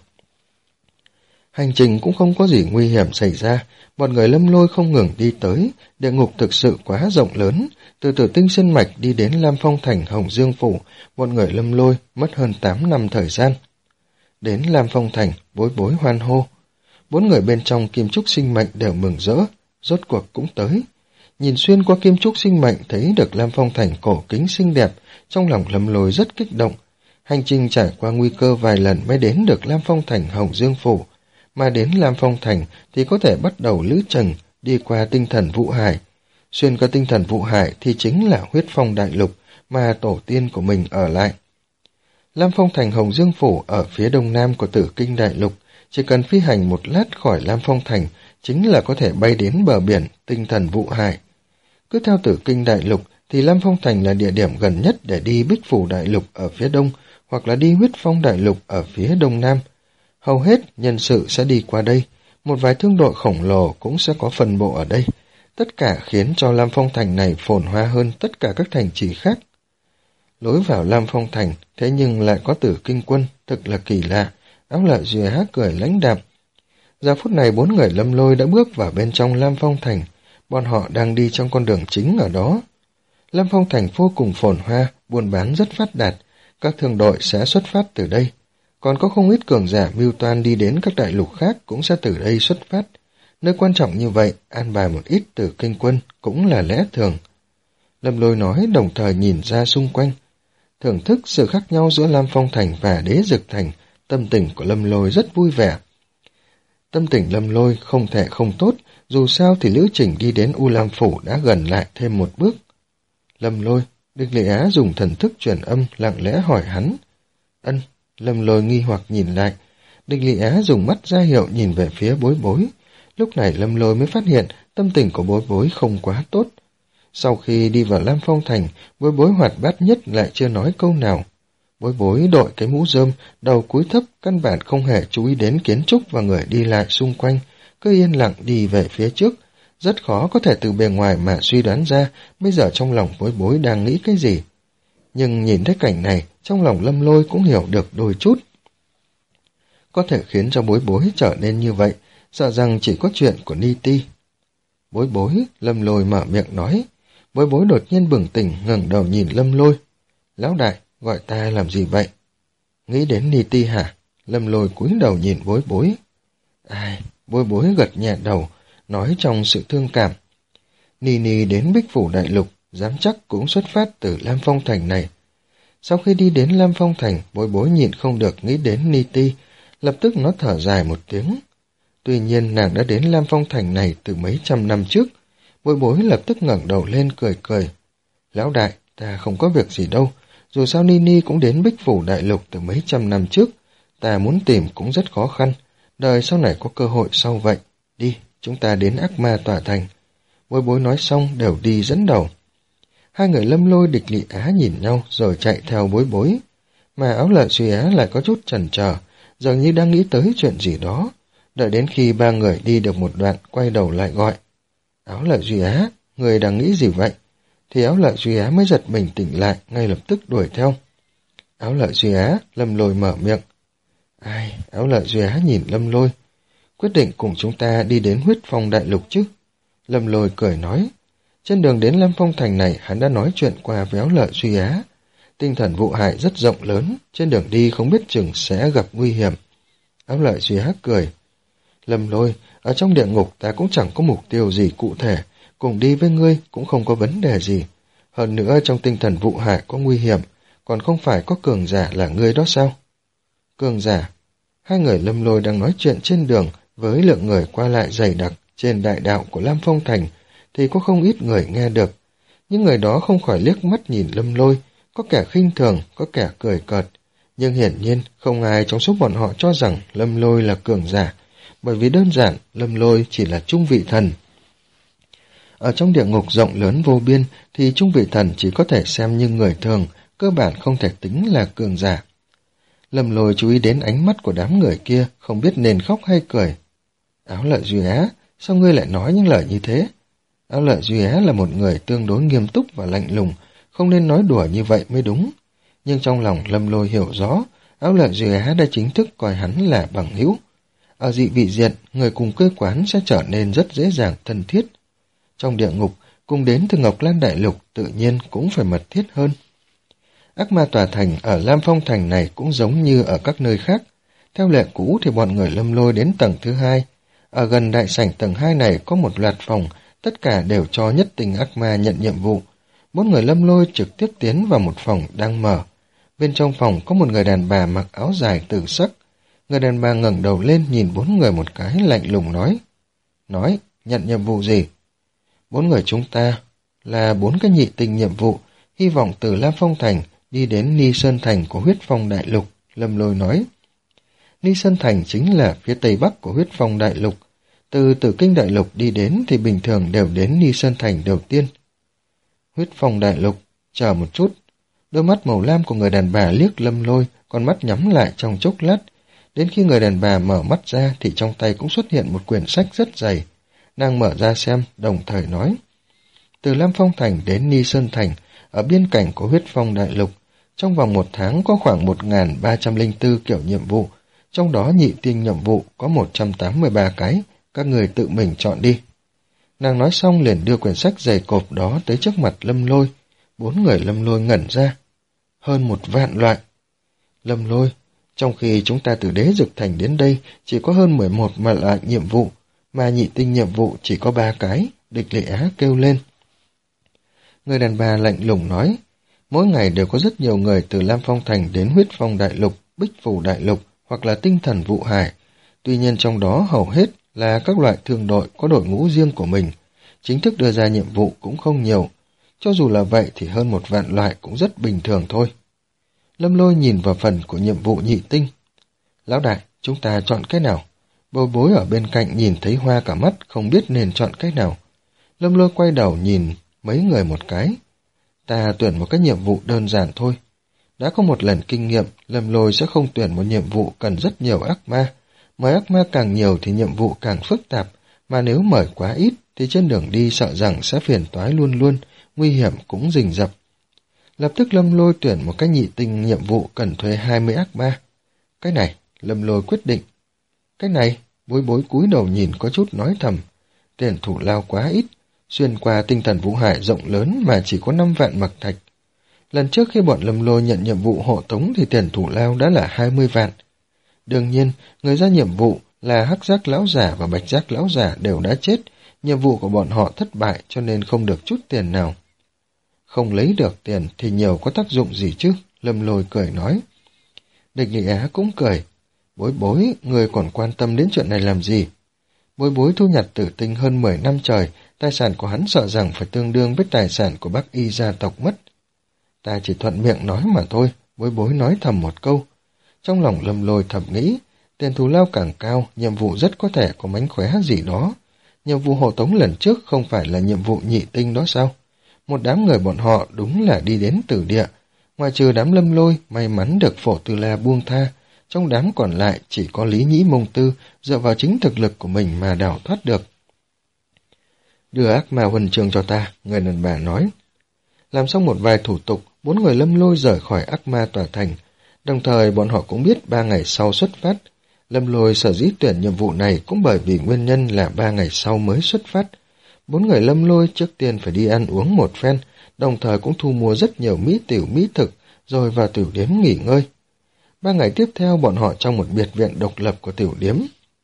[SPEAKER 1] Hành trình cũng không có gì nguy hiểm xảy ra, bọn người Lâm Lôi không ngừng đi tới, địa ngục thực sự quá rộng lớn, từ Tử Tinh Sơn Mạch đi đến Lam Phong Thành Hồng Dương Phủ, bọn người Lâm Lôi mất hơn tám năm thời gian. Đến Lam Phong Thành, Bối Bối hoan hô. Bốn người bên trong kim trúc sinh mệnh đều mừng rỡ, rốt cuộc cũng tới. Nhìn xuyên qua kim trúc sinh mệnh thấy được Lam Phong Thành cổ kính xinh đẹp, trong lòng Lâm Lôi rất kích động. Hành trình trải qua nguy cơ vài lần mới đến được Lam Phong Thành Hồng Dương Phủ, mà đến Lam Phong Thành thì có thể bắt đầu lữ trình đi qua tinh thần Vụ Hải. Xuyên qua tinh thần Vụ Hải thì chính là huyết phong đại lục mà tổ tiên của mình ở lại. Lam Phong Thành Hồng Dương Phủ ở phía đông nam của Tử Kinh đại lục, chỉ cần phi hành một lát khỏi Lam Phong Thành chính là có thể bay đến bờ biển tinh thần Vụ Hải. Cứ theo Tử Kinh đại lục thì Lam Phong Thành là địa điểm gần nhất để đi Bích Phủ đại lục ở phía đông, hoặc là đi Huyết Phong Đại Lục ở phía đông nam. Hầu hết nhân sự sẽ đi qua đây, một vài thương đội khổng lồ cũng sẽ có phân bộ ở đây. Tất cả khiến cho Lam Phong Thành này phồn hoa hơn tất cả các thành trì khác. Lối vào Lam Phong Thành, thế nhưng lại có Tử Kinh Quân, thực là kỳ lạ. Áo Lợi Duy Á cười lãnh đạm. Giờ phút này bốn người Lâm Lôi đã bước vào bên trong Lam Phong Thành, bọn họ đang đi trong con đường chính ở đó. Lam Phong Thành vô cùng phồn hoa, buôn bán rất phát đạt, các thương đội sẽ xuất phát từ đây. Còn có không ít cường giả mưu toan đi đến các đại lục khác cũng sẽ từ đây xuất phát. Nơi quan trọng như vậy, an bài một ít Tử Kinh Quân cũng là lẽ thường. Lâm Lôi nói đồng thời nhìn ra xung quanh. Thưởng thức sự khác nhau giữa Lam Phong Thành và Đế Dực Thành, tâm tình của Lâm Lôi rất vui vẻ. Tâm tình Lâm Lôi không thể không tốt, dù sao thì lữ trình đi đến U Lam Phủ đã gần lại thêm một bước. Lâm Lôi, Địch Lệ Á dùng thần thức truyền âm lặng lẽ hỏi hắn. Ân, Lâm Lôi nghi hoặc nhìn lại. Địch Lệ Á dùng mắt ra hiệu nhìn về phía Bối Bối. Lúc này Lâm Lôi mới phát hiện tâm tình của Bối Bối không quá tốt. Sau khi đi vào Lam Phong Thành, Bối Bối hoạt bát nhất lại chưa nói câu nào. Bối Bối đội cái mũ rơm, đầu cúi thấp, căn bản không hề chú ý đến kiến trúc và người đi lại xung quanh, cứ yên lặng đi về phía trước. Rất khó có thể từ bề ngoài mà suy đoán ra bây giờ trong lòng Bối Bối đang nghĩ cái gì. Nhưng nhìn thấy cảnh này, trong lòng Lâm Lôi cũng hiểu được đôi chút. Có thể khiến cho Bối Bối trở nên như vậy, sợ rằng chỉ có chuyện của Ni Ti. Bối Bối, Lâm Lôi mở miệng nói. Bối Bối đột nhiên bừng tỉnh ngẩng đầu nhìn Lâm Lôi. Lão đại, gọi ta làm gì vậy? Nghĩ đến Ni Ti hả? Lâm Lôi cúi đầu nhìn Bối Bối. Ai? Bối Bối gật nhẹ đầu, nói trong sự thương cảm. Ni Ni đến Bích Phủ Đại Lục, dám chắc cũng xuất phát từ Lam Phong Thành này. Sau khi đi đến Lam Phong Thành, Bối Bối nhịn không được nghĩ đến Ni Ti, lập tức nó thở dài một tiếng. Tuy nhiên nàng đã đến Lam Phong Thành này từ mấy trăm năm trước. Bối Bối lập tức ngẩng đầu lên cười cười. Lão đại, ta không có việc gì đâu. Dù sao Nini cũng đến Bích Phủ Đại Lục từ mấy trăm năm trước. Ta muốn tìm cũng rất khó khăn. Đời sau này có cơ hội sau vậy. Đi, chúng ta đến Ác Ma Tòa Thành. Bối Bối nói xong đều đi dẫn đầu. Hai người Lâm Lôi, Địch Lị Á nhìn nhau rồi chạy theo Bối Bối. Mà Áo Lợi Duy Á lại có chút chần chờ, dường như đang nghĩ tới chuyện gì đó. Đợi đến khi ba người đi được một đoạn, quay đầu lại gọi. Áo Lợi Duy Á, người đang nghĩ gì vậy? Thì Áo Lợi Duy Á mới giật mình tỉnh lại, ngay lập tức đuổi theo. Áo Lợi Duy Á, Lâm Lôi mở miệng. Ai, Áo Lợi Duy Á nhìn Lâm Lôi. Quyết định cùng chúng ta đi đến Huyết Phong Đại Lục chứ? Lâm Lôi cười nói. Trên đường đến Lam Phong Thành này, hắn đã nói chuyện qua với Áo Lợi Duy Á. Tinh thần vụ hại rất rộng lớn, trên đường đi không biết chừng sẽ gặp nguy hiểm. Áo Lợi Duy Á cười. Lâm Lôi, ở trong địa ngục ta cũng chẳng có mục tiêu gì cụ thể, cùng đi với ngươi cũng không có vấn đề gì. Hơn nữa trong tinh thần vụ hại có nguy hiểm, còn không phải có cường giả là ngươi đó sao? Cường giả? Hai người Lâm Lôi đang nói chuyện trên đường với lượng người qua lại dày đặc trên đại đạo của Lam Phong Thành, thì có không ít người nghe được. Những người đó không khỏi liếc mắt nhìn Lâm Lôi, có kẻ khinh thường, có kẻ cười cợt. Nhưng hiển nhiên không ai trong số bọn họ cho rằng Lâm Lôi là cường giả, bởi vì đơn giản Lâm Lôi chỉ là trung vị thần. Ở trong địa ngục rộng lớn vô biên thì trung vị thần chỉ có thể xem như người thường, cơ bản không thể tính là cường giả. Lâm Lôi chú ý đến ánh mắt của đám người kia, không biết nên khóc hay cười. Áo Lợi Duy Á, sao ngươi lại nói những lời như thế? Áo Lợi Duy Á là một người tương đối nghiêm túc và lạnh lùng, không nên nói đùa như vậy mới đúng. Nhưng trong lòng Lâm Lôi hiểu rõ, Áo Lợi Duy Á đã chính thức coi hắn là bằng hữu. Ở dị vị diện, người cùng quê quán sẽ trở nên rất dễ dàng thân thiết. Trong địa ngục, cùng đến từ Ngọc Lan Đại Lục tự nhiên cũng phải mật thiết hơn. Ác Ma Tòa Thành ở Lam Phong Thành này cũng giống như ở các nơi khác. Theo lệ cũ thì bọn người Lâm Lôi đến tầng thứ hai. Ở gần đại sảnh tầng hai này có một loạt phòng, tất cả đều cho nhất tinh ác ma nhận nhiệm vụ. Bốn người Lâm Lôi trực tiếp tiến vào một phòng đang mở. Bên trong phòng có một người đàn bà mặc áo dài tử sắc. Người đàn bà ngẩng đầu lên nhìn bốn người một cái lạnh lùng nói. Nói, nhận nhiệm vụ gì? Bốn người chúng ta là bốn cái nhị tinh nhiệm vụ, hy vọng từ Lam Phong Thành đi đến Ni Sơn Thành của Huyết Phong Đại Lục, Lâm Lôi nói. Ni Sơn Thành chính là phía tây bắc của Huyết Phong Đại Lục. Từ Tử Kinh Đại Lục đi đến thì bình thường đều đến Ni Sơn Thành đầu tiên. Huyết Phong Đại Lục, chờ một chút. Đôi mắt màu lam của người đàn bà liếc Lâm Lôi, con mắt nhắm lại trong chốc lát. Đến khi người đàn bà mở mắt ra thì trong tay cũng xuất hiện một quyển sách rất dày. Nàng mở ra xem, đồng thời nói: từ Lam Phong Thành đến Ni Sơn Thành, ở biên cảnh của Huyết Phong Đại Lục, trong vòng một tháng có khoảng một nghìn ba trăm lẻ bốn kiểu nhiệm vụ, trong đó nhị tinh nhiệm vụ có một trăm tám mươi ba cái, các người tự mình chọn đi. Nàng nói xong liền đưa quyển sách dày cộp đó tới trước mặt Lâm Lôi. Bốn người Lâm Lôi ngẩn ra. Hơn một vạn loại. Lâm Lôi, trong khi chúng ta từ Đế Dực Thành đến đây chỉ có hơn mười một mà loại nhiệm vụ, mà nhị tinh nhiệm vụ chỉ có ba cái, Địch Lệ Á kêu lên. Người đàn bà lạnh lùng nói, mỗi ngày đều có rất nhiều người từ Lam Phong Thành đến Huyết Phong Đại Lục, Bích Phủ Đại Lục hoặc là Tinh Thần Vụ Hải. Tuy nhiên trong đó hầu hết là các loại thương đội có đội ngũ riêng của mình. Chính thức đưa ra nhiệm vụ cũng không nhiều. Cho dù là vậy thì hơn một vạn loại cũng rất bình thường thôi. Lâm Lôi nhìn vào phần của nhiệm vụ nhị tinh. Lão đại, chúng ta chọn cái nào? Bồi Bối ở bên cạnh nhìn thấy hoa cả mắt, không biết nên chọn cái nào. Lâm Lôi quay đầu nhìn mấy người một cái. Ta tuyển một cái nhiệm vụ đơn giản thôi. Đã có một lần kinh nghiệm, Lâm Lôi sẽ không tuyển một nhiệm vụ cần rất nhiều ác ma. Mời ác ma càng nhiều thì nhiệm vụ càng phức tạp, mà nếu mời quá ít thì trên đường đi sợ rằng sẽ phiền toái luôn luôn, nguy hiểm cũng rình rập. Lập tức Lâm Lôi tuyển một cái nhị tinh nhiệm vụ cần thuê hai mươi ác ma. Cái này, Lâm Lôi quyết định. Cái này, Bối Bối cúi đầu nhìn có chút nói thầm. Tiền thủ lao quá ít, xuyên qua Tinh Thần Vũ Hải rộng lớn mà chỉ có năm vạn mặc thạch. Lần trước khi bọn Lâm Lôi nhận nhiệm vụ hộ tống thì tiền thủ lao đã là hai mươi vạn. Đương nhiên, người ra nhiệm vụ là Hắc Giác Lão Giả và Bạch Giác Lão Giả đều đã chết, nhiệm vụ của bọn họ thất bại cho nên không được chút tiền nào. Không lấy được tiền thì nhiều có tác dụng gì chứ, Lâm Lôi cười nói. Địch Lị Á cũng cười. Bối Bối, người còn quan tâm đến chuyện này làm gì? Bối Bối thu nhặt tử tinh hơn mười năm trời, tài sản của hắn sợ rằng phải tương đương với tài sản của Bắc Y gia tộc mất. Ta chỉ thuận miệng nói mà thôi, Bối Bối nói thầm một câu. Trong lòng Lâm Lôi thầm nghĩ, tiền thù lao càng cao, nhiệm vụ rất có thể có mánh khóe gì đó. Nhiệm vụ hộ tống lần trước không phải là nhiệm vụ nhị tinh đó sao? Một đám người bọn họ đúng là đi đến Tử Địa. Ngoài trừ đám Lâm Lôi may mắn được Phổ Tư La buông tha, trong đám còn lại chỉ có Lý Nhĩ Mông Tư dựa vào chính thực lực của mình mà đào thoát được. Đưa ác ma huân chương cho ta, người đàn bà nói. Làm xong một vài thủ tục, bốn người Lâm Lôi rời khỏi ác ma tòa thành. Đồng thời bọn họ cũng biết ba ngày sau xuất phát. Lâm Lôi sở dĩ tuyển nhiệm vụ này cũng bởi vì nguyên nhân là ba ngày sau mới xuất phát. Bốn người Lâm Lôi trước tiên phải đi ăn uống một phen, đồng thời cũng thu mua rất nhiều mỹ tiểu mỹ thực, rồi vào tiểu điếm nghỉ ngơi. Ba ngày tiếp theo bọn họ trong một biệt viện độc lập của tiểu điếm.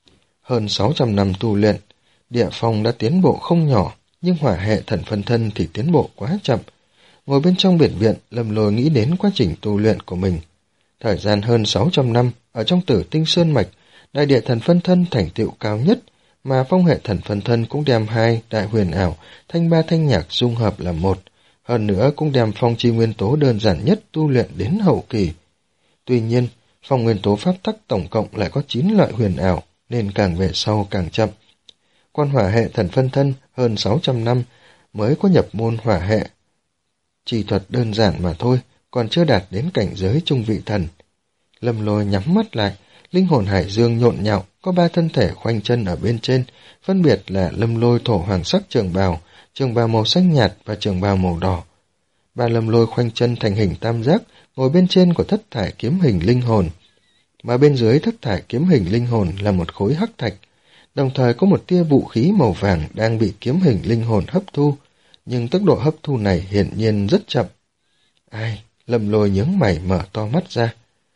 [SPEAKER 1] Hơn sáu trăm năm tu luyện, địa phong đã tiến bộ không nhỏ, nhưng hỏa hệ thần phân thân thì tiến bộ quá chậm. Ngồi bên trong biệt viện, Lâm Lôi nghĩ đến quá trình tu luyện của mình. Thời gian hơn sáu trăm năm, ở trong Tử Tinh Sơn Mạch, đại địa thần phân thân thành tựu cao nhất, mà phong hệ thần phân thân cũng đem hai đại huyền ảo, thanh ba thanh nhạc dung hợp là một, hơn nữa cũng đem phong chi nguyên tố đơn giản nhất tu luyện đến hậu kỳ. Tuy nhiên, phong nguyên tố pháp tắc tổng cộng lại có chín loại huyền ảo, nên càng về sau càng chậm. Quan hỏa hệ thần phân thân hơn sáu trăm năm mới có nhập môn hỏa hệ. Chỉ thuật đơn giản mà thôi, còn chưa đạt đến cảnh giới trung vị thần. Lâm Lôi nhắm mắt lại, linh hồn hải dương nhộn nhạo, có ba thân thể khoanh chân ở bên trên, phân biệt là Lâm Lôi thổ hoàng sắc trường bào, trường bào màu xanh nhạt và trường bào màu đỏ. Ba Lâm Lôi khoanh chân thành hình tam giác, ngồi bên trên của thất thải kiếm hình linh hồn, mà bên dưới thất thải kiếm hình linh hồn là một khối hắc thạch, đồng thời có một tia vũ khí màu vàng đang bị kiếm hình linh hồn hấp thu, nhưng tốc độ hấp thu này hiển nhiên rất chậm. Ai? Lâm Lôi nhướng mày mở to mắt ra.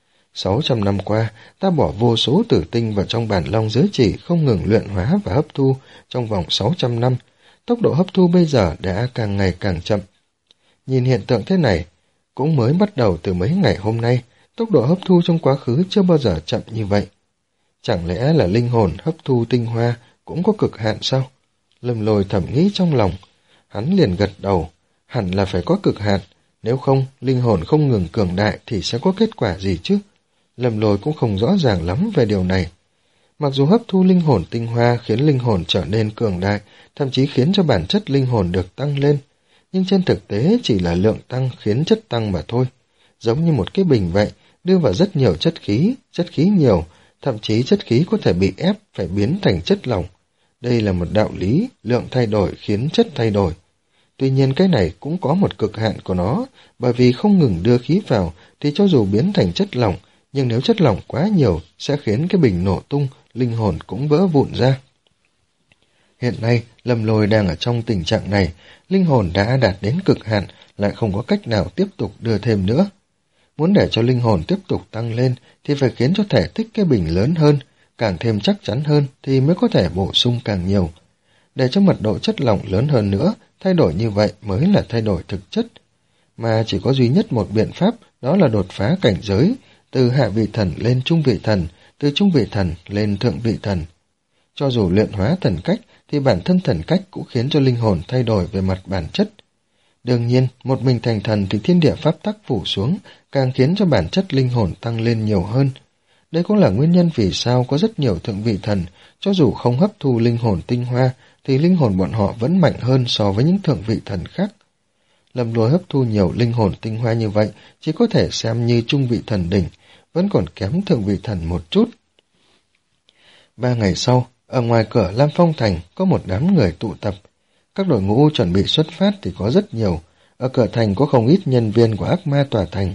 [SPEAKER 1] Sáu trăm năm qua, ta bỏ vô số tử tinh vào trong bản long giới chỉ không ngừng luyện hóa và hấp thu trong vòng sáu trăm năm. Tốc độ hấp thu bây giờ đã càng ngày càng chậm. Nhìn hiện tượng thế này, cũng mới bắt đầu từ mấy ngày hôm nay, tốc độ hấp thu trong quá khứ chưa bao giờ chậm như vậy. Chẳng lẽ là linh hồn hấp thu tinh hoa cũng có cực hạn sao? Lâm Lôi thầm nghĩ trong lòng. Hắn liền gật đầu, hẳn là phải có cực hạn, nếu không linh hồn không ngừng cường đại thì sẽ có kết quả gì chứ? Lâm Lôi cũng không rõ ràng lắm về điều này. Mặc dù hấp thu linh hồn tinh hoa khiến linh hồn trở nên cường đại, thậm chí khiến cho bản chất linh hồn được tăng lên, nhưng trên thực tế chỉ là lượng tăng khiến chất tăng mà thôi. Giống như một cái bình vậy, đưa vào rất nhiều chất khí, chất khí nhiều, thậm chí chất khí có thể bị ép phải biến thành chất lỏng. Đây là một đạo lý, lượng thay đổi khiến chất thay đổi. Tuy nhiên cái này cũng có một cực hạn của nó, bởi vì không ngừng đưa khí vào thì cho dù biến thành chất lỏng, nhưng nếu chất lỏng quá nhiều sẽ khiến cái bình nổ tung, linh hồn cũng vỡ vụn ra. Hiện nay, Lâm Lôi đang ở trong tình trạng này, linh hồn đã đạt đến cực hạn, lại không có cách nào tiếp tục đưa thêm nữa. Muốn để cho linh hồn tiếp tục tăng lên thì phải khiến cho thể tích cái bình lớn hơn, càng thêm chắc chắn hơn thì mới có thể bổ sung càng nhiều. Để cho mật độ chất lỏng lớn hơn nữa, thay đổi như vậy mới là thay đổi thực chất. Mà chỉ có duy nhất một biện pháp, đó là đột phá cảnh giới, từ hạ vị thần lên trung vị thần, từ trung vị thần lên thượng vị thần. Cho dù luyện hóa thần cách, thì bản thân thần cách cũng khiến cho linh hồn thay đổi về mặt bản chất. Đương nhiên, một mình thành thần thì thiên địa pháp tắc phủ xuống, càng khiến cho bản chất linh hồn tăng lên nhiều hơn. Đây cũng là nguyên nhân vì sao có rất nhiều thượng vị thần, cho dù không hấp thu linh hồn tinh hoa, thì linh hồn bọn họ vẫn mạnh hơn so với những thượng vị thần khác. Lâm Lôi hấp thu nhiều linh hồn tinh hoa như vậy, chỉ có thể xem như trung vị thần đỉnh, vẫn còn kém thượng vị thần một chút. Ba ngày sau, ở ngoài cửa Lam Phong Thành có một đám người tụ tập. Các đội ngũ chuẩn bị xuất phát thì có rất nhiều, ở cửa thành có không ít nhân viên của ác ma tòa thành.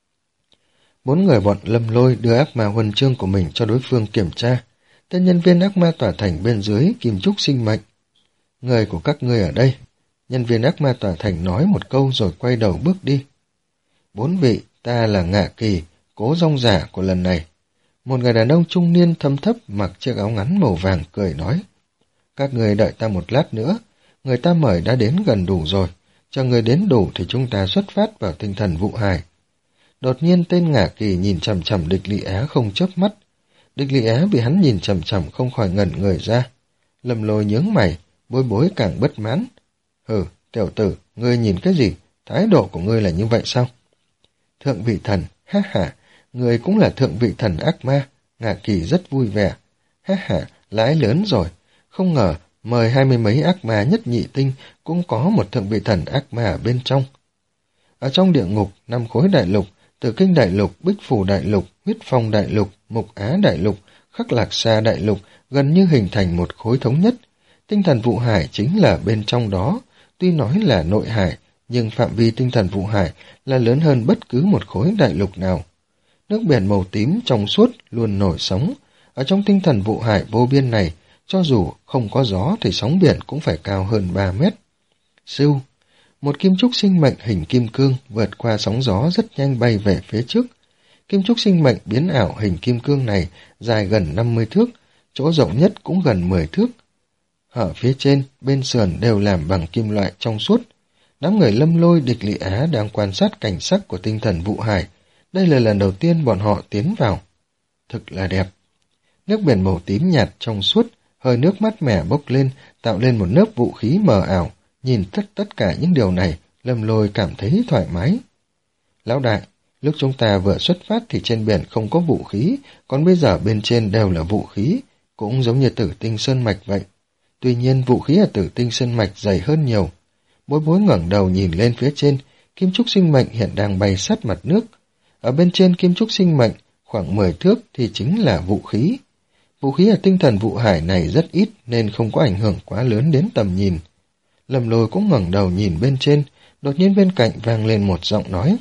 [SPEAKER 1] Bốn người bọn Lâm Lôi đưa ác ma huân chương của mình cho đối phương kiểm tra. Tên nhân viên ác ma tòa thành bên dưới kim trúc sinh mệnh. Người của các ngươi ở đây. Nhân viên ác ma tòa thành nói một câu rồi quay đầu bước đi. Bốn vị, ta là Ngạ Kỳ, cố rong giả của lần này. Một người đàn ông trung niên thâm thấp mặc chiếc áo ngắn màu vàng cười nói. Các người đợi ta một lát nữa, người ta mời đã đến gần đủ rồi, chờ người đến đủ thì chúng ta xuất phát vào tinh thần vụ hài. Đột nhiên tên Ngạ Kỳ nhìn chằm chằm Địch Lị Á không chớp mắt. Địch Lị Á bị hắn nhìn chằm chằm không khỏi ngẩn người ra. Lâm Lôi nhướng mày, bối bối càng bất mãn. Hừ, tiểu tử, ngươi nhìn cái gì? Thái độ của ngươi là như vậy sao? Thượng vị thần, ha ha, ngươi cũng là thượng vị thần ác ma. Ngạ Kỳ rất vui vẻ. Ha ha, lãi lớn rồi. Không ngờ, mời hai mươi mấy ác ma nhất nhị tinh cũng có một thượng vị thần ác ma ở bên trong. Ở trong địa ngục, năm khối đại lục, Tử Kinh đại lục, Bích Phủ đại lục, Huyết Phong đại lục, Mục Á đại lục, Khắc Lạc Sa đại lục gần như hình thành một khối thống nhất. Tinh thần vụ hải chính là bên trong đó, tuy nói là nội hải, nhưng phạm vi tinh thần vụ hải là lớn hơn bất cứ một khối đại lục nào. Nước biển màu tím trong suốt luôn nổi sóng. Ở trong tinh thần vụ hải vô biên này, cho dù không có gió thì sóng biển cũng phải cao hơn ba mét. Siêu, một kim trúc sinh mệnh hình kim cương vượt qua sóng gió rất nhanh bay về phía trước. Kim trúc sinh mệnh biến ảo hình kim cương này dài gần năm mươi thước, chỗ rộng nhất cũng gần mười thước. Ở phía trên, bên sườn đều làm bằng kim loại trong suốt. Đám người Lâm Lôi, Địch Lị Á đang quan sát cảnh sắc của tinh thần vụ hải. Đây là lần đầu tiên bọn họ tiến vào. Thực là đẹp. Nước biển màu tím nhạt trong suốt, hơi nước mát mẻ bốc lên, tạo lên một lớp vũ khí mờ ảo. Nhìn tất tất cả những điều này, Lâm Lôi cảm thấy thoải mái. Lão đại, lúc chúng ta vừa xuất phát thì trên biển không có vũ khí, còn bây giờ bên trên đều là vũ khí, cũng giống như Tử Tinh Sơn Mạch vậy. Tuy nhiên vũ khí ở Tử Tinh Sơn Mạch dày hơn nhiều. Bối bối ngẩng đầu nhìn lên phía trên, kim trúc sinh mệnh hiện đang bay sát mặt nước. Ở bên trên kim trúc sinh mệnh, khoảng mười thước thì chính là vũ khí. Vũ khí ở tinh thần vụ hải này rất ít nên không có ảnh hưởng quá lớn đến tầm nhìn. Lâm Lôi cũng ngẩng đầu nhìn bên trên, đột nhiên bên cạnh vang lên một giọng nói.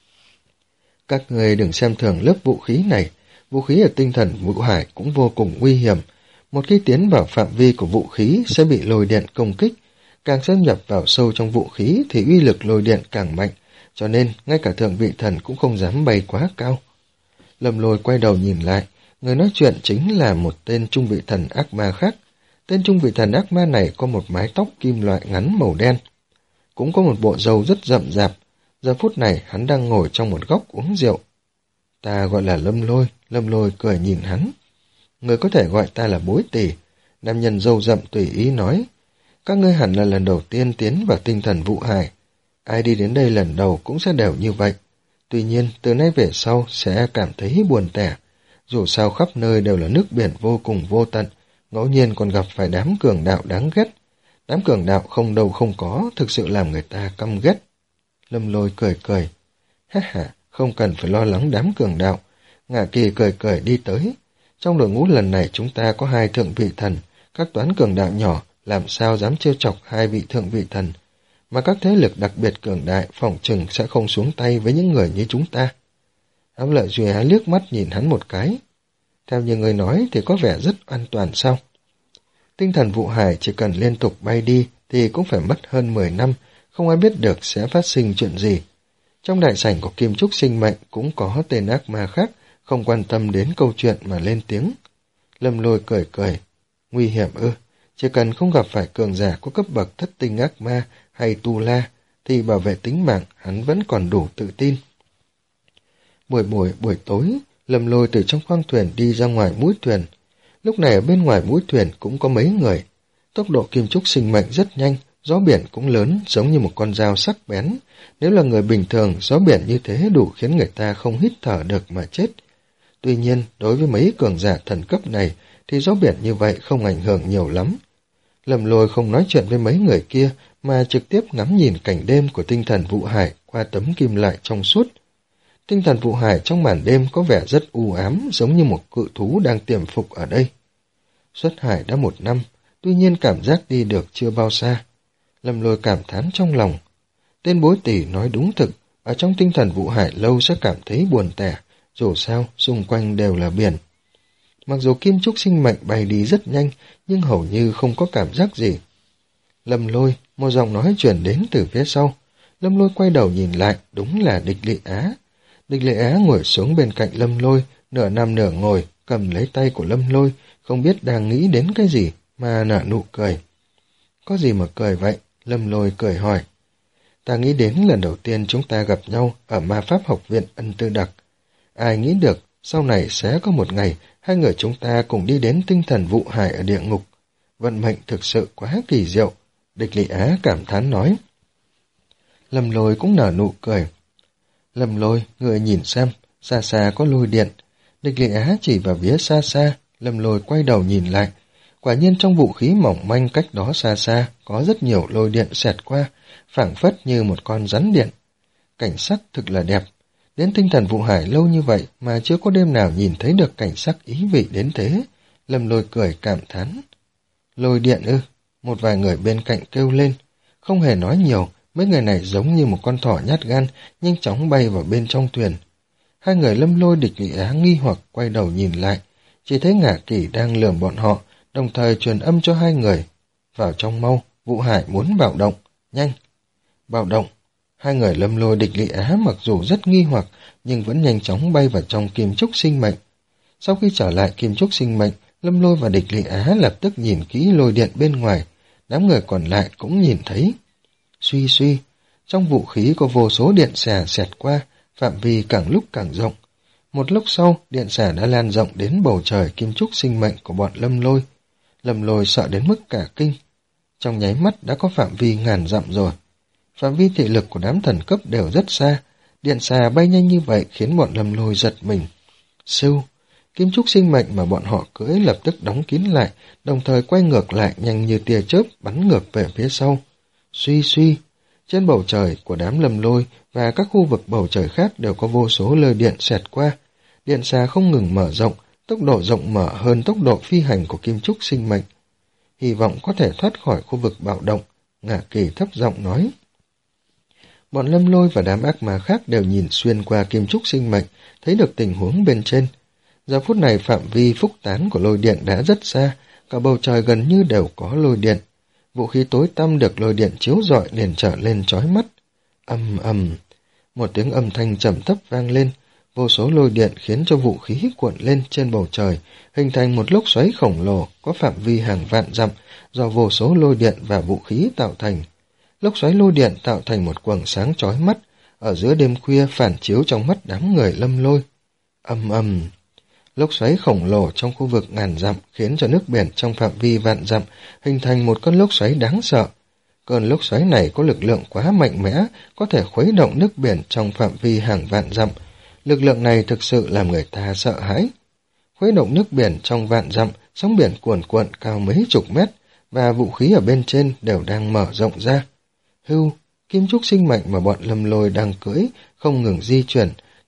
[SPEAKER 1] Các người đừng xem thường lớp vũ khí này, vũ khí ở tinh thần vụ hải cũng vô cùng nguy hiểm. Một khi tiến vào phạm vi của vũ khí sẽ bị lôi điện công kích, càng xâm nhập vào sâu trong vũ khí thì uy lực lôi điện càng mạnh, cho nên ngay cả thượng vị thần cũng không dám bay quá cao. Lâm Lôi quay đầu nhìn lại, người nói chuyện chính là một tên trung vị thần ác ma khác. Tên trung vị thần ác ma này có một mái tóc kim loại ngắn màu đen, cũng có một bộ râu rất rậm rạp. Giờ phút này hắn đang ngồi trong một góc uống rượu. Ta gọi là Lâm Lôi. Lâm Lôi cười nhìn hắn. Người có thể gọi ta là Bối Tỷ. Nam nhân râu rậm tùy ý nói. Các ngươi hẳn là lần đầu tiên tiến vào tinh thần vụ hải. Ai đi đến đây lần đầu cũng sẽ đều như vậy. Tuy nhiên từ nay về sau sẽ cảm thấy buồn tẻ. Dù sao khắp nơi đều là nước biển vô cùng vô tận, ngẫu nhiên còn gặp phải đám cường đạo đáng ghét. Đám cường đạo không đâu không có, thực sự làm người ta căm ghét. Lâm Lôi cười cười. Ha ha, Không cần phải lo lắng đám cường đạo. Ngạ Kỳ cười cười đi tới. Trong đội ngũ lần này chúng ta có hai thượng vị thần, các toán cường đạo nhỏ làm sao dám trêu chọc hai vị thượng vị thần, mà các thế lực đặc biệt cường đại phỏng chừng sẽ không xuống tay với những người như chúng ta. Ám Lợi Duy Á liếc mắt nhìn hắn một cái. Theo như người nói thì có vẻ rất an toàn sao? Tinh thần vụ hải chỉ cần liên tục bay đi thì cũng phải mất hơn mười năm, không ai biết được sẽ phát sinh chuyện gì. Trong đại sảnh của Kim Trúc Sinh Mệnh cũng có tên ác ma khác, không quan tâm đến câu chuyện mà lên tiếng. Lâm Lôi cười cười. Nguy hiểm ư? Chỉ cần không gặp phải cường giả có cấp bậc thất tinh ác ma hay tu la, thì bảo vệ tính mạng hắn vẫn còn đủ tự tin. Buổi buổi buổi tối, Lâm Lôi từ trong khoang thuyền đi ra ngoài mũi thuyền. Lúc này ở bên ngoài mũi thuyền cũng có mấy người. Tốc độ Kim Trúc Sinh Mệnh rất nhanh, gió biển cũng lớn giống như một con dao sắc bén. Nếu là người bình thường, gió biển như thế đủ khiến người ta không hít thở được mà chết. Tuy nhiên, đối với mấy cường giả thần cấp này, thì gió biển như vậy không ảnh hưởng nhiều lắm. Lâm Lôi không nói chuyện với mấy người kia, mà trực tiếp ngắm nhìn cảnh đêm của tinh thần vụ hải qua tấm kim loại trong suốt. Tinh thần vụ hải trong màn đêm có vẻ rất u ám, giống như một cự thú đang tiềm phục ở đây. Xuất hải đã một năm, tuy nhiên cảm giác đi được chưa bao xa. Lâm Lôi cảm thán trong lòng. Tên bối tỷ nói đúng thực, ở trong tinh thần vụ hải lâu sẽ cảm thấy buồn tẻ, dù sao xung quanh đều là biển. Mặc dù Kim Trúc Sinh Mệnh bay đi rất nhanh, nhưng hầu như không có cảm giác gì. Lâm Lôi, một giọng nói chuyển đến từ phía sau. Lâm Lôi quay đầu nhìn lại, đúng là Địch Lệ Á. Địch Lệ Á ngồi xuống bên cạnh Lâm Lôi, nửa nằm nửa ngồi, cầm lấy tay của Lâm Lôi, không biết đang nghĩ đến cái gì, mà nở nụ cười. Có gì mà cười vậy? Lâm Lôi cười hỏi. Ta nghĩ đến lần đầu tiên chúng ta gặp nhau ở Ma Pháp Học viện Ân Tư Đặc. Ai nghĩ được, sau này sẽ có một ngày, hai người chúng ta cùng đi đến tinh thần vụ hải ở địa ngục. Vận mệnh thực sự quá kỳ diệu. Địch Lệ Á cảm thán nói. Lâm Lôi cũng nở nụ cười. Lâm Lôi, người nhìn xem, xa xa có lôi điện. Địch Lệ Á chỉ vào phía xa xa, Lâm Lôi quay đầu nhìn lại. Quả nhiên trong vũ khí mỏng manh cách đó xa xa, có rất nhiều lôi điện xẹt qua, phảng phất như một con rắn điện. Cảnh sắc thực là đẹp. Đến tinh thần vụ hải lâu như vậy mà chưa có đêm nào nhìn thấy được cảnh sắc ý vị đến thế. Lâm Lôi cười cảm thán. Lôi điện ư? Một vài người bên cạnh kêu lên. Không hề nói nhiều, mấy người này giống như một con thỏ nhát gan, nhanh chóng bay vào bên trong thuyền. Hai người Lâm Lôi, Địch Lệ Á nghi hoặc quay đầu nhìn lại, chỉ thấy Ngạ Kỳ đang lườm bọn họ, đồng thời truyền âm cho hai người. Vào trong mau, vụ hải muốn bạo động, nhanh. Bạo động. Hai người Lâm Lôi, Địch Lệ Á mặc dù rất nghi hoặc, nhưng vẫn nhanh chóng bay vào trong Kim Trúc Sinh Mệnh. Sau khi trở lại Kim Trúc Sinh Mệnh, Lâm Lôi và Địch Lệ Á lập tức nhìn kỹ lôi điện bên ngoài, đám người còn lại cũng nhìn thấy. Suy suy, trong vũ khí có vô số điện xà xẹt qua, phạm vi càng lúc càng rộng. Một lúc sau, điện xà đã lan rộng đến bầu trời Kim Trúc Sinh Mệnh của bọn Lâm Lôi. Lâm Lôi sợ đến mức cả kinh. Trong nháy mắt đã có phạm vi ngàn dặm rồi. Phạm vi thị lực của đám thần cấp đều rất xa. Điện xà bay nhanh như vậy khiến bọn Lâm Lôi giật mình. Sưu, Kim Trúc Sinh Mệnh mà bọn họ cưỡi lập tức đóng kín lại, đồng thời quay ngược lại nhanh như tia chớp bắn ngược về phía sau. Suy suy, trên bầu trời của đám Lâm Lôi và các khu vực bầu trời khác đều có vô số lôi điện xẹt qua. Điện xà không ngừng mở rộng, tốc độ rộng mở hơn tốc độ phi hành của Kim Trúc Sinh Mệnh. Hy vọng có thể thoát khỏi khu vực bạo động, Ngạ Kỳ thấp giọng nói. Bọn Lâm Lôi và đám ác ma khác đều nhìn xuyên qua Kim Trúc Sinh Mệnh, thấy được tình huống bên trên. Giờ phút này phạm vi phúc tán của lôi điện đã rất xa, cả bầu trời gần như đều có lôi điện. Vũ khí tối tăm được lôi điện chiếu rọi liền trở lên chói mắt. Ầm ầm, một tiếng âm thanh trầm thấp vang lên, vô số lôi điện khiến cho vũ khí cuộn lên trên bầu trời, hình thành một lốc xoáy khổng lồ có phạm vi hàng vạn dặm do vô số lôi điện và vũ khí tạo thành. Lốc xoáy lôi điện tạo thành một quầng sáng chói mắt, ở giữa đêm khuya phản chiếu trong mắt đám người Lâm Lôi. Ầm ầm, lốc xoáy khổng lồ trong khu vực ngàn dặm khiến cho nước biển trong phạm vi vạn dặm hình thành một cơn lốc xoáy đáng sợ. Cơn lốc xoáy này có lực lượng quá mạnh mẽ, có thể khuấy động nước biển trong phạm vi hàng vạn dặm. Lực lượng này thực sự làm người ta sợ hãi. Khuấy động nước biển trong vạn dặm, sóng biển cuồn cuộn cao mấy chục mét, và vũ khí ở bên trên đều đang mở rộng ra. Hưu, Kim Trúc Sinh Mệnh mà bọn Lâm Lôi đang cưỡi không ngừng di chuyển,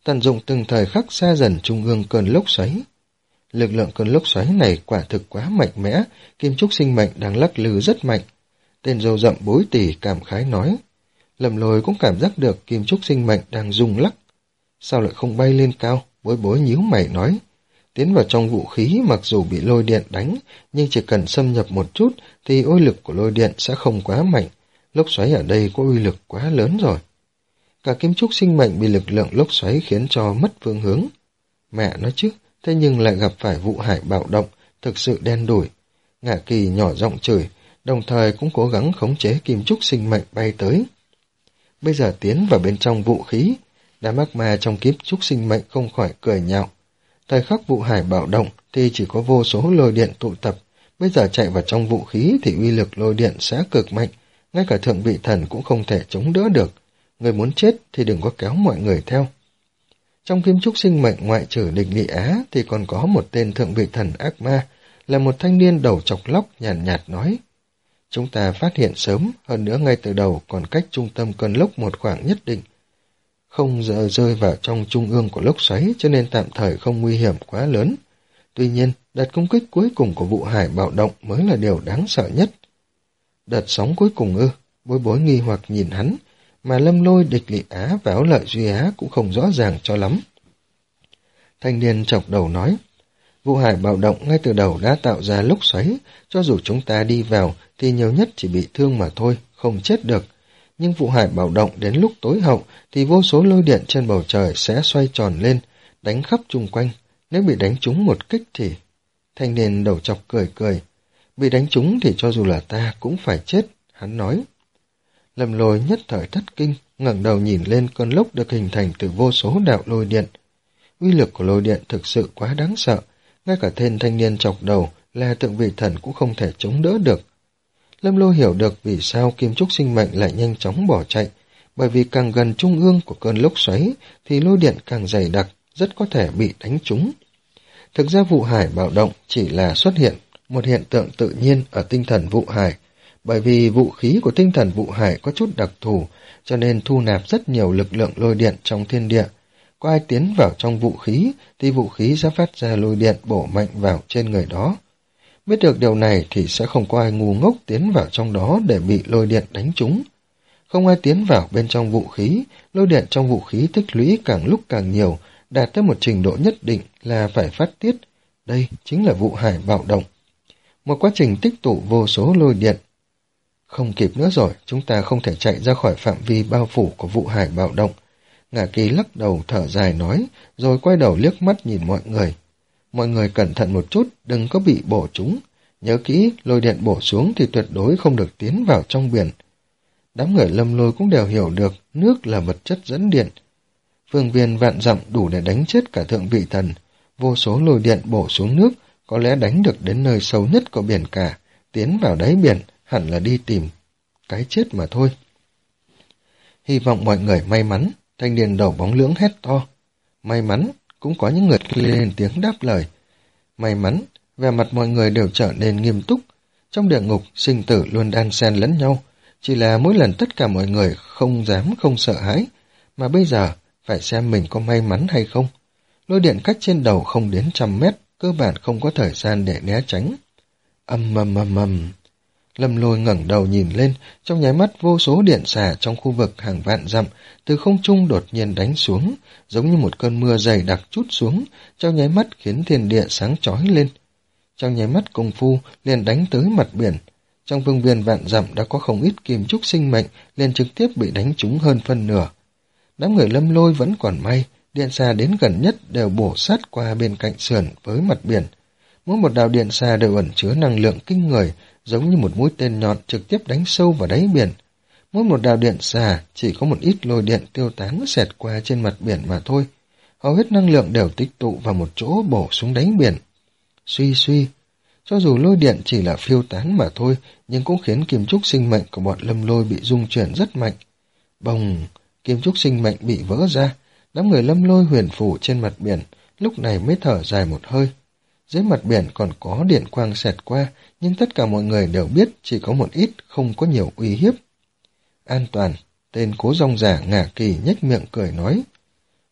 [SPEAKER 1] tận dụng từng thời khắc xa dần trung ương cơn lốc xoáy. Lực lượng cơn lốc xoáy này quả thực quá mạnh mẽ, kim trúc sinh mệnh đang lắc lư rất mạnh. Tên râu rậm bối tỉ cảm khái nói. Lâm Lôi cũng cảm giác được kim trúc sinh mệnh đang rung lắc. Sao lại không bay lên cao? Bối bối nhíu mày nói. Tiến vào trong vũ khí mặc dù bị lôi điện đánh, nhưng chỉ cần xâm nhập một chút thì uy lực của lôi điện sẽ không quá mạnh. Lốc xoáy ở đây có uy lực quá lớn rồi. Cả kim trúc sinh mệnh bị lực lượng lốc xoáy khiến cho mất phương hướng. Mẹ nói chứ, thế nhưng lại gặp phải vụ hải bạo động, thực sự đen đủi. Ngạ Kỳ nhỏ giọng chửi, đồng thời cũng cố gắng khống chế kim trúc sinh mệnh bay tới. Bây giờ tiến vào bên trong vũ khí, đám ác ma trong kim trúc sinh mệnh không khỏi cười nhạo. Thời khắc vụ hải bạo động thì chỉ có vô số lôi điện tụ tập, bây giờ chạy vào trong vũ khí thì uy lực lôi điện sẽ cực mạnh, ngay cả thượng vị thần cũng không thể chống đỡ được. Người muốn chết thì đừng có kéo mọi người theo. Trong kim trúc sinh mệnh ngoại trừ Địch Lị Á thì còn có một tên thượng vị thần ác ma, là một thanh niên đầu chọc lóc nhàn nhạt, nhạt nói. Chúng ta phát hiện sớm, hơn nữa ngay từ đầu còn cách trung tâm cơn lốc một khoảng nhất định. Không giờ rơi vào trong trung ương của lốc xoáy cho nên tạm thời không nguy hiểm quá lớn. Tuy nhiên, đợt công kích cuối cùng của vụ hải bạo động mới là điều đáng sợ nhất. Đợt sóng cuối cùng ư, Bối Bối nghi hoặc nhìn hắn, mà Lâm Lôi, Địch Lị Á và Áo Lợi Duy Á cũng không rõ ràng cho lắm. Thanh niên chọc đầu nói, vụ hải bạo động ngay từ đầu đã tạo ra lốc xoáy, cho dù chúng ta đi vào thì nhiều nhất chỉ bị thương mà thôi, không chết được. Nhưng vụ hải bạo động đến lúc tối hậu thì vô số lôi điện trên bầu trời sẽ xoay tròn lên, đánh khắp chung quanh. Nếu bị đánh trúng một kích thì... Thanh niên đầu chọc cười cười. Bị đánh trúng thì cho dù là ta cũng phải chết, hắn nói. Lâm Lôi nhất thời thất kinh, ngẩng đầu nhìn lên cơn lốc được hình thành từ vô số đạo lôi điện. Uy lực của lôi điện thực sự quá đáng sợ, ngay cả tên thanh niên chọc đầu là thượng vị thần cũng không thể chống đỡ được. Lâm Lôi hiểu được vì sao kim trúc sinh mệnh lại nhanh chóng bỏ chạy, bởi vì càng gần trung ương của cơn lốc xoáy thì lôi điện càng dày đặc, rất có thể bị đánh trúng. Thực ra vụ hải bạo động chỉ là xuất hiện một hiện tượng tự nhiên ở tinh thần vụ hải, bởi vì vũ khí của tinh thần vụ hải có chút đặc thù, cho nên thu nạp rất nhiều lực lượng lôi điện trong thiên địa. Có ai tiến vào trong vũ khí thì vũ khí sẽ phát ra lôi điện bổ mạnh vào trên người đó. Biết được điều này thì sẽ không có ai ngu ngốc tiến vào trong đó để bị lôi điện đánh trúng. Không ai tiến vào bên trong vũ khí, lôi điện trong vũ khí tích lũy càng lúc càng nhiều, đạt tới một trình độ nhất định là phải phát tiết. Đây chính là vụ hải bạo động. Một quá trình tích tụ vô số lôi điện. Không kịp nữa rồi, chúng ta không thể chạy ra khỏi phạm vi bao phủ của vụ hải bạo động. Ngạ Kỳ lắc đầu thở dài nói, rồi quay đầu liếc mắt nhìn mọi người. Mọi người cẩn thận một chút, đừng có bị bổ trúng. Nhớ kỹ, lôi điện bổ xuống thì tuyệt đối không được tiến vào trong biển. Đám người Lâm Lôi cũng đều hiểu được nước là vật chất dẫn điện. Phương viên vạn dặm đủ để đánh chết cả thượng vị thần. Vô số lôi điện bổ xuống nước, có lẽ đánh được đến nơi sâu nhất của biển cả. Tiến vào đáy biển, hẳn là đi tìm cái chết mà thôi. Hy vọng mọi người may mắn. Thanh niên đầu bóng lưỡng hét to. May mắn, cũng có những người lên tiếng đáp lời. May mắn, vẻ mặt mọi người đều trở nên nghiêm túc. Trong địa ngục, sinh tử luôn đan xen lẫn nhau. Chỉ là mỗi lần tất cả mọi người không dám không sợ hãi. Mà bây giờ, phải xem mình có may mắn hay không. Lôi điện cách trên đầu không đến trăm mét, cơ bản không có thời gian để né tránh. Âm ầm ầm ầm. Lâm Lôi ngẩng đầu nhìn lên, trong nháy mắt vô số điện xà trong khu vực hàng vạn dặm từ không trung đột nhiên đánh xuống, giống như một cơn mưa dày đặc trút xuống, trong nháy mắt khiến thiên địa sáng chói lên. Trong nháy mắt công phu liền đánh tới mặt biển. Trong vương viên vạn dặm đã có không ít kim trúc sinh mệnh liền trực tiếp bị đánh trúng hơn phân nửa. Đám người Lâm Lôi vẫn còn may, điện xà đến gần nhất đều bổ sát qua bên cạnh sườn với mặt biển. Mỗi một đạo điện xà đều ẩn chứa năng lượng kinh người, giống như một mũi tên nhọn trực tiếp đánh sâu vào đáy biển. Mỗi một đạo điện xà chỉ có một ít lôi điện tiêu tán xẹt qua trên mặt biển mà thôi. Hầu hết năng lượng đều tích tụ vào một chỗ bổ xuống đáy biển. Suy suy, cho dù lôi điện chỉ là phiêu tán mà thôi, nhưng cũng khiến kim trúc sinh mệnh của bọn Lâm Lôi bị rung chuyển rất mạnh. Bồng, kim trúc sinh mệnh bị vỡ ra, đám người Lâm Lôi huyền phù trên mặt biển, lúc này mới thở dài một hơi. Dưới mặt biển còn có điện quang xẹt qua, nhưng tất cả mọi người đều biết chỉ có một ít, không có nhiều uy hiếp. An toàn, tên cố rong giả Ngạ Kỳ nhếch miệng cười nói.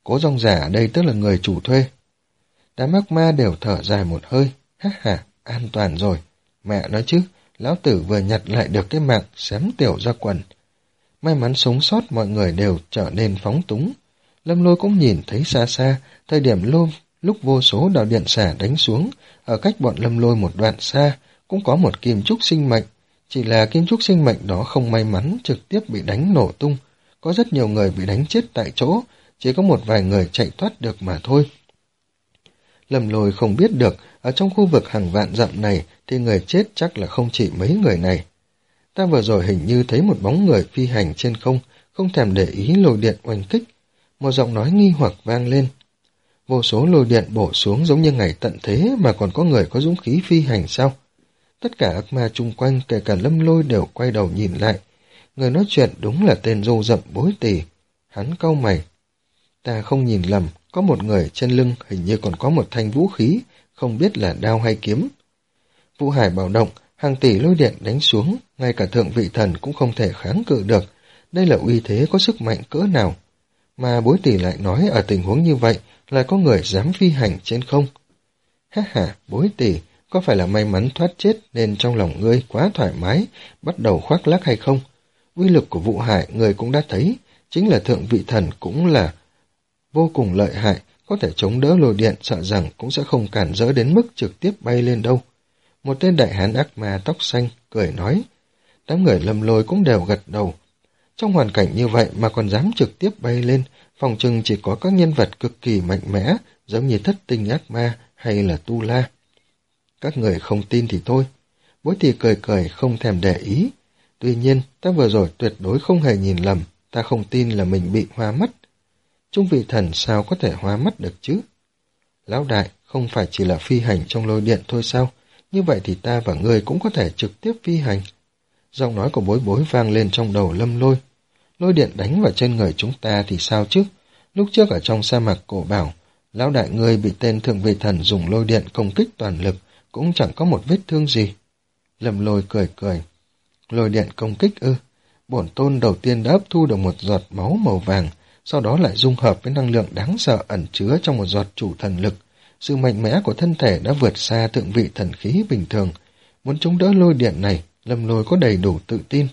[SPEAKER 1] Cố Rong Giả ở đây tức là người chủ thuê. Đám ác ma đều thở dài một hơi. Ha ha, an toàn rồi. Mẹ nói chứ, lão tử vừa nhặt lại được cái mạng xém tiểu ra quần. May mắn sống sót mọi người đều trở nên phóng túng. Lâm Lôi cũng nhìn thấy xa xa, thời điểm lô, lúc vô số đạo điện xả đánh xuống, ở cách bọn Lâm Lôi một đoạn xa, cũng có một kim trúc sinh mệnh. Chỉ là kim trúc sinh mệnh đó không may mắn trực tiếp bị đánh nổ tung. Có rất nhiều người bị đánh chết tại chỗ, chỉ có một vài người chạy thoát được mà thôi. Lâm Lôi không biết được, ở trong khu vực hàng vạn dặm này thì người chết chắc là không chỉ mấy người này. Ta vừa rồi hình như thấy một bóng người phi hành trên không, không thèm để ý lôi điện oanh kích. Một giọng nói nghi hoặc vang lên. Vô số lôi điện bổ xuống giống như ngày tận thế mà còn có người có dũng khí phi hành sao? Tất cả ác ma chung quanh, kể cả Lâm Lôi đều quay đầu nhìn lại. Người nói chuyện đúng là tên râu rậm Bối Tỳ. Hắn cau mày. Ta không nhìn lầm, có một người trên lưng hình như còn có một thanh vũ khí, không biết là đao hay kiếm. Vũ Hải bạo động, hàng tỷ lôi điện đánh xuống, ngay cả thượng vị thần cũng không thể kháng cự được. Đây là uy thế có sức mạnh cỡ nào? Mà Bối Tỳ lại nói ở tình huống như vậy lại có người dám phi hành trên không. Ha ha, Bối Tỳ, có phải là may mắn thoát chết nên trong lòng ngươi quá thoải mái, bắt đầu khoác lác hay không? Uy lực của Vũ Hải người cũng đã thấy, chính là thượng vị thần cũng là vô cùng lợi hại, có thể chống đỡ lôi điện, sợ rằng cũng sẽ không cản rỡ đến mức trực tiếp bay lên đâu. Một tên đại hán ác ma tóc xanh cười nói. Đám người Lâm Lôi cũng đều gật đầu. Trong hoàn cảnh như vậy mà còn dám trực tiếp bay lên, phòng chừng chỉ có các nhân vật cực kỳ mạnh mẽ, giống như Thất Tinh ác ma hay là Tu La. Các người không tin thì thôi. Bối Tỳ cười cười không thèm để ý. Tuy nhiên, ta vừa rồi tuyệt đối không hề nhìn lầm, ta không tin là mình bị hoa mắt. Trung vị thần sao có thể hoa mắt được chứ? Lão đại, không phải chỉ là phi hành trong lôi điện thôi sao? Như vậy thì ta và ngươi cũng có thể trực tiếp phi hành. Giọng nói của Bối Bối vang lên trong đầu Lâm Lôi. Lôi điện đánh vào trên người chúng ta thì sao chứ? Lúc trước ở trong sa mạc Cổ Bảo, lão đại ngươi bị tên thượng vị thần dùng lôi điện công kích toàn lực, cũng chẳng có một vết thương gì. Lâm Lôi cười cười. Lôi điện công kích ư? Bổn tôn đầu tiên đã hấp thu được một giọt máu màu vàng, sau đó lại dung hợp với năng lượng đáng sợ ẩn chứa trong một giọt chủ thần lực. Sự mạnh mẽ của thân thể đã vượt xa thượng vị thần khí bình thường. Muốn chống đỡ lôi điện này, Lâm Lôi có đầy đủ tự tin.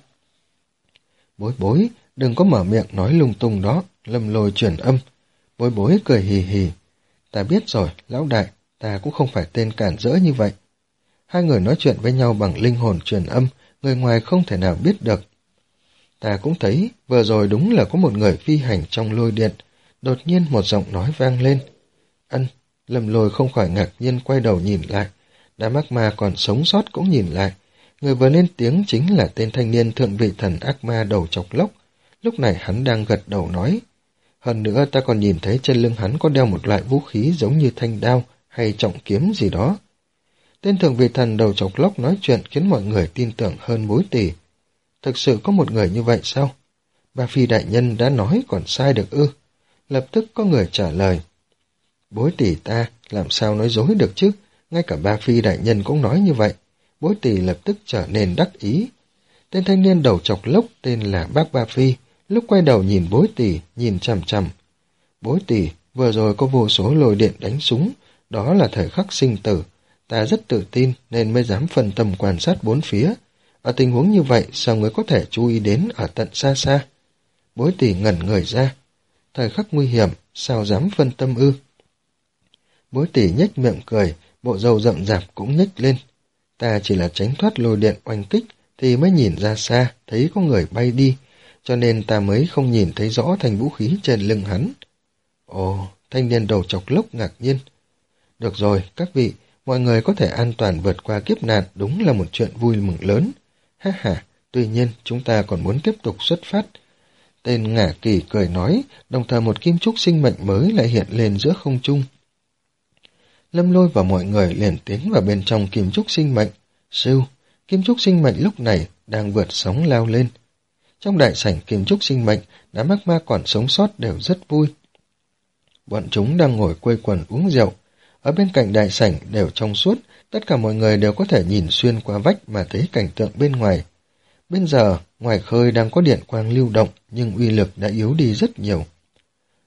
[SPEAKER 1] Bối Bối, đừng có mở miệng nói lung tung đó. Lâm Lôi chuyển âm. Bối Bối cười hì hì. Ta biết rồi, lão đại, ta cũng không phải tên cản rỡ như vậy. Hai người nói chuyện với nhau bằng linh hồn truyền âm, người ngoài không thể nào biết được. Ta cũng thấy, vừa rồi đúng là có một người phi hành trong lôi điện. Đột nhiên một giọng nói vang lên. Ân, Lâm Lôi không khỏi ngạc nhiên quay đầu nhìn lại. Đám ác ma còn sống sót cũng nhìn lại. Người vừa lên tiếng chính là tên thanh niên thượng vị thần ác ma đầu chọc lốc. Lúc này hắn đang gật đầu nói. Hơn nữa ta còn nhìn thấy trên lưng hắn có đeo một loại vũ khí giống như thanh đao hay trọng kiếm gì đó. Tên thượng vị thần đầu chọc lốc nói chuyện khiến mọi người tin tưởng hơn Bối Tỳ. Thực sự có một người như vậy sao? Ba Phi đại nhân đã nói còn sai được ư? Lập tức có người trả lời. Bối Tỳ ta làm sao nói dối được chứ? Ngay cả Ba Phi đại nhân cũng nói như vậy. Bối Tỳ lập tức trở nên đắc ý. Tên thanh niên đầu chọc lốc tên là bác Ba Phi, lúc quay đầu nhìn Bối Tỳ, nhìn chằm chằm. Bối Tỳ, vừa rồi có vô số lôi điện đánh súng, đó là thời khắc sinh tử. Ta rất tự tin nên mới dám phân tâm quan sát bốn phía. Ở tình huống như vậy sao người có thể chú ý đến ở tận xa xa? Bối Tỳ ngẩn người ra. Thời khắc nguy hiểm, sao dám phân tâm ư? Bối Tỳ nhếch miệng cười, bộ râu rậm rạp cũng nhếch lên. Ta chỉ là tránh thoát lôi điện oanh kích thì mới nhìn ra xa, thấy có người bay đi, cho nên ta mới không nhìn thấy rõ thanh vũ khí trên lưng hắn. Ồ, thanh niên đầu chọc lốc ngạc nhiên. Được rồi, các vị, mọi người có thể an toàn vượt qua kiếp nạn đúng là một chuyện vui mừng lớn. Ha ha, tuy nhiên chúng ta còn muốn tiếp tục xuất phát. Tên Ngả Kỳ cười nói, đồng thời một kim trúc sinh mệnh mới lại hiện lên giữa không trung. Lâm Lôi và mọi người liền tiến vào bên trong kim trúc sinh mệnh. Sưu, kim trúc sinh mệnh lúc này đang vượt sóng lao lên. Trong đại sảnh kim trúc sinh mệnh, đám ác ma còn sống sót đều rất vui. Bọn chúng đang ngồi quây quần uống rượu. Ở bên cạnh đại sảnh đều trong suốt, tất cả mọi người đều có thể nhìn xuyên qua vách mà thấy cảnh tượng bên ngoài. Bây giờ, ngoài khơi đang có điện quang lưu động, nhưng uy lực đã yếu đi rất nhiều.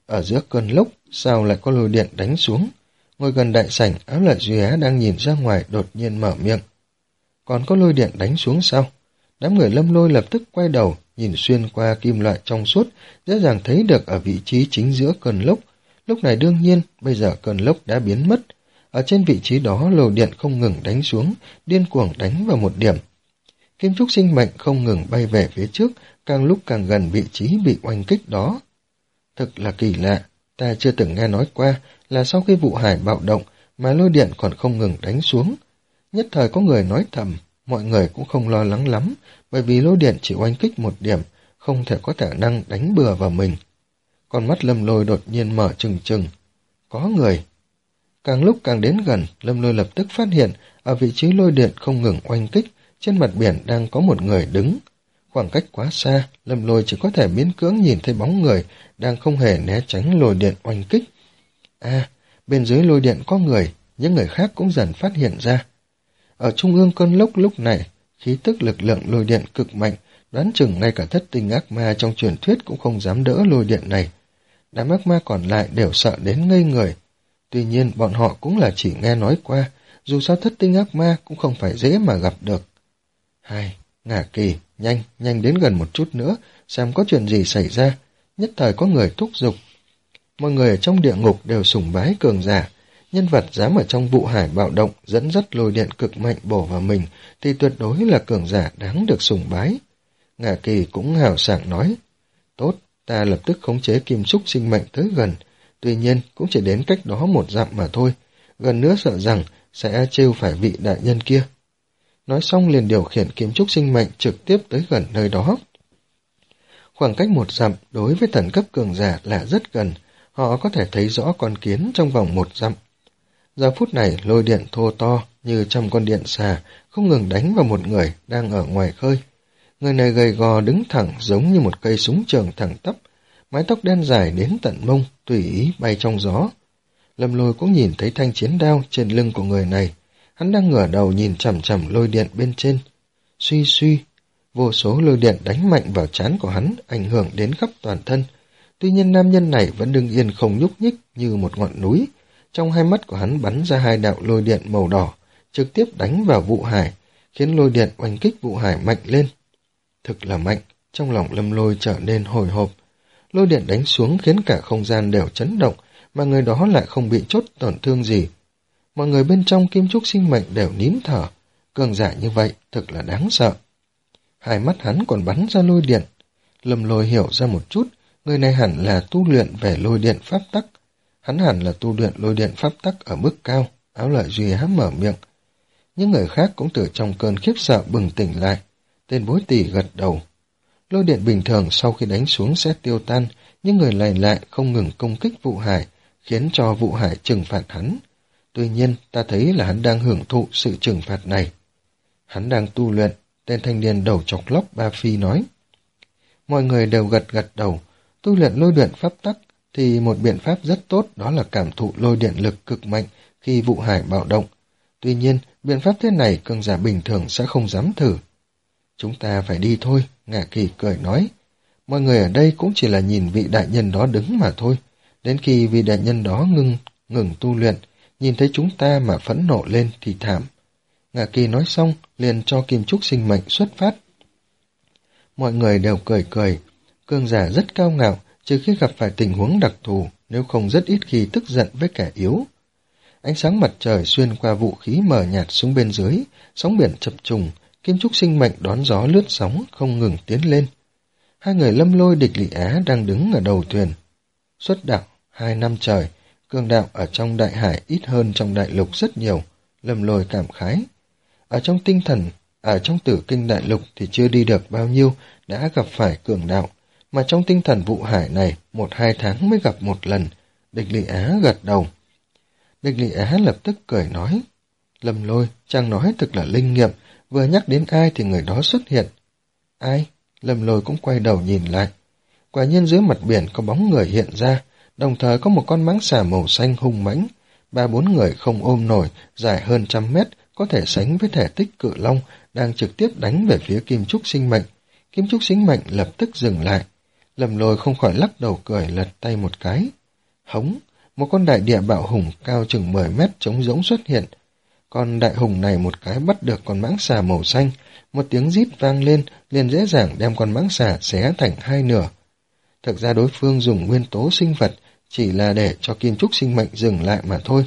[SPEAKER 1] Ở giữa cơn lốc, sao lại có lôi điện đánh xuống? Ngồi gần đại sảnh, Áo Lợi Duy Á đang nhìn ra ngoài đột nhiên mở miệng. Còn có lôi điện đánh xuống sao? Đám người Lâm Lôi lập tức quay đầu, nhìn xuyên qua kim loại trong suốt, dễ dàng thấy được ở vị trí chính giữa cơn lốc. Lúc này đương nhiên, bây giờ cơn lốc đã biến mất. Ở trên vị trí đó, lôi điện không ngừng đánh xuống, điên cuồng đánh vào một điểm. Kim trúc sinh mệnh không ngừng bay về phía trước, càng lúc càng gần vị trí bị oanh kích đó. Thực là kỳ lạ, ta chưa từng nghe nói qua là sau khi vụ hải bạo động mà lôi điện còn không ngừng đánh xuống. Nhất thời có người nói thầm, mọi người cũng không lo lắng lắm, bởi vì lôi điện chỉ oanh kích một điểm, không thể có khả năng đánh bừa vào mình. Con mắt Lâm Lôi đột nhiên mở trừng trừng. Có người. Càng lúc càng đến gần, Lâm Lôi lập tức phát hiện ở vị trí lôi điện không ngừng oanh kích, trên mặt biển đang có một người đứng. Khoảng cách quá xa, Lâm Lôi chỉ có thể miễn cưỡng nhìn thấy bóng người đang không hề né tránh lôi điện oanh kích. À, bên dưới lôi điện có người, những người khác cũng dần phát hiện ra. Ở trung ương cơn lốc lúc này, khí tức lực lượng lôi điện cực mạnh, đoán chừng ngay cả thất tinh ác ma trong truyền thuyết cũng không dám đỡ lôi điện này. Đám ác ma còn lại đều sợ đến ngây người. Tuy nhiên bọn họ cũng là chỉ nghe nói qua, dù sao thất tinh ác ma cũng không phải dễ mà gặp được. Hai, Ngả Kỳ, nhanh, nhanh đến gần một chút nữa, xem có chuyện gì xảy ra. Nhất thời có người thúc giục. Mọi người ở trong địa ngục đều sùng bái cường giả. Nhân vật dám ở trong vụ hải bạo động dẫn dắt lôi điện cực mạnh bổ vào mình thì tuyệt đối là cường giả đáng được sùng bái. Ngả Kỳ cũng hào sảng nói, tốt, ta lập tức khống chế kim trúc sinh mệnh tới gần, tuy nhiên cũng chỉ đến cách đó một dặm mà thôi, gần nữa sợ rằng sẽ trêu phải vị đại nhân kia. Nói xong liền điều khiển kim trúc sinh mệnh trực tiếp tới gần nơi đó. Khoảng cách một dặm đối với thần cấp cường giả là rất gần, họ có thể thấy rõ con kiến trong vòng một dặm. Giờ phút này lôi điện thô to như trăm con điện xà không ngừng đánh vào một người đang ở ngoài khơi. Người này gầy gò đứng thẳng giống như một cây súng trường thẳng tắp, mái tóc đen dài đến tận mông, tùy ý bay trong gió. Lâm Lôi cũng nhìn thấy thanh chiến đao trên lưng của người này, hắn đang ngửa đầu nhìn chằm chằm lôi điện bên trên. Suy suy, vô số lôi điện đánh mạnh vào trán của hắn, ảnh hưởng đến khắp toàn thân. Tuy nhiên nam nhân này vẫn đứng yên không nhúc nhích như một ngọn núi. Trong hai mắt của hắn bắn ra hai đạo lôi điện màu đỏ, trực tiếp đánh vào vụ hải, khiến lôi điện oanh kích vụ hải mạnh lên. Thực là mạnh, trong lòng Lâm Lôi trở nên hồi hộp. Lôi điện đánh xuống khiến cả không gian đều chấn động, mà người đó lại không bị chốt tổn thương gì. Mọi người bên trong kim trúc sinh mệnh đều nín thở, cường giả như vậy thực là đáng sợ. Hai mắt hắn còn bắn ra lôi điện. Lâm Lôi hiểu ra một chút, người này hẳn là tu luyện về lôi điện pháp tắc. Hắn hẳn là tu luyện lôi điện pháp tắc ở mức cao. Áo Lợi Duy Á mở miệng. Những người khác cũng từ trong cơn khiếp sợ bừng tỉnh lại. Tên Bối Tỳ gật đầu. Lôi điện bình thường sau khi đánh xuống sẽ tiêu tan, nhưng người này lại không ngừng công kích vụ hải, khiến cho vụ hải trừng phạt hắn. Tuy nhiên, ta thấy là hắn đang hưởng thụ sự trừng phạt này. Hắn đang tu luyện, tên thanh niên đầu chọc lóc Ba Phi nói. Mọi người đều gật gật đầu, tu luyện lôi điện pháp tắc thì một biện pháp rất tốt đó là cảm thụ lôi điện lực cực mạnh khi vụ hải bạo động. Tuy nhiên, biện pháp thế này cường giả bình thường sẽ không dám thử. Chúng ta phải đi thôi, Ngả Kỳ cười nói. Mọi người ở đây cũng chỉ là nhìn vị đại nhân đó đứng mà thôi. Đến khi vị đại nhân đó ngừng, ngừng tu luyện, nhìn thấy chúng ta mà phẫn nộ lên thì thảm. Ngả Kỳ nói xong, liền cho kim trúc sinh mệnh xuất phát. Mọi người đều cười cười. Cường giả rất cao ngạo, trừ khi gặp phải tình huống đặc thù, nếu không rất ít khi tức giận với kẻ yếu. Ánh sáng mặt trời xuyên qua vũ khí mờ nhạt xuống bên dưới, sóng biển chập trùng, kim trúc sinh mệnh đón gió lướt sóng, không ngừng tiến lên. Hai người Lâm Lôi Địch Lị Á đang đứng ở đầu thuyền. Xuất đạo, hai năm trời, cường đạo ở trong đại hải ít hơn trong đại lục rất nhiều, Lâm Lôi cảm khái. Ở trong tinh thần, ở trong tử kinh đại lục thì chưa đi được bao nhiêu, đã gặp phải cường đạo, mà trong tinh thần vụ hải này, một hai tháng mới gặp một lần. Địch Lị Á gật đầu. Địch Lị Á lập tức cười nói, Lâm Lôi, chàng nói thực là linh nghiệm, vừa nhắc đến ai thì người đó xuất hiện. Ai? Lâm Lôi cũng quay đầu nhìn lại. Quả nhiên dưới mặt biển có bóng người hiện ra, đồng thời có một con mãng xà màu xanh hung mãnh. Ba bốn người không ôm nổi, dài hơn trăm mét, có thể sánh với thể tích cự long, đang trực tiếp đánh về phía kim trúc sinh mệnh. Kim trúc sinh mệnh lập tức dừng lại. Lâm Lôi không khỏi lắc đầu cười, lật tay một cái. Hống, một con đại địa bạo hùng cao chừng mười mét trống rỗng xuất hiện. Con đại hùng này một cái bắt được con mãng xà màu xanh, một tiếng rít vang lên, liền dễ dàng đem con mãng xà xé thành hai nửa. Thực ra đối phương dùng nguyên tố sinh vật chỉ là để cho kim trúc sinh mệnh dừng lại mà thôi.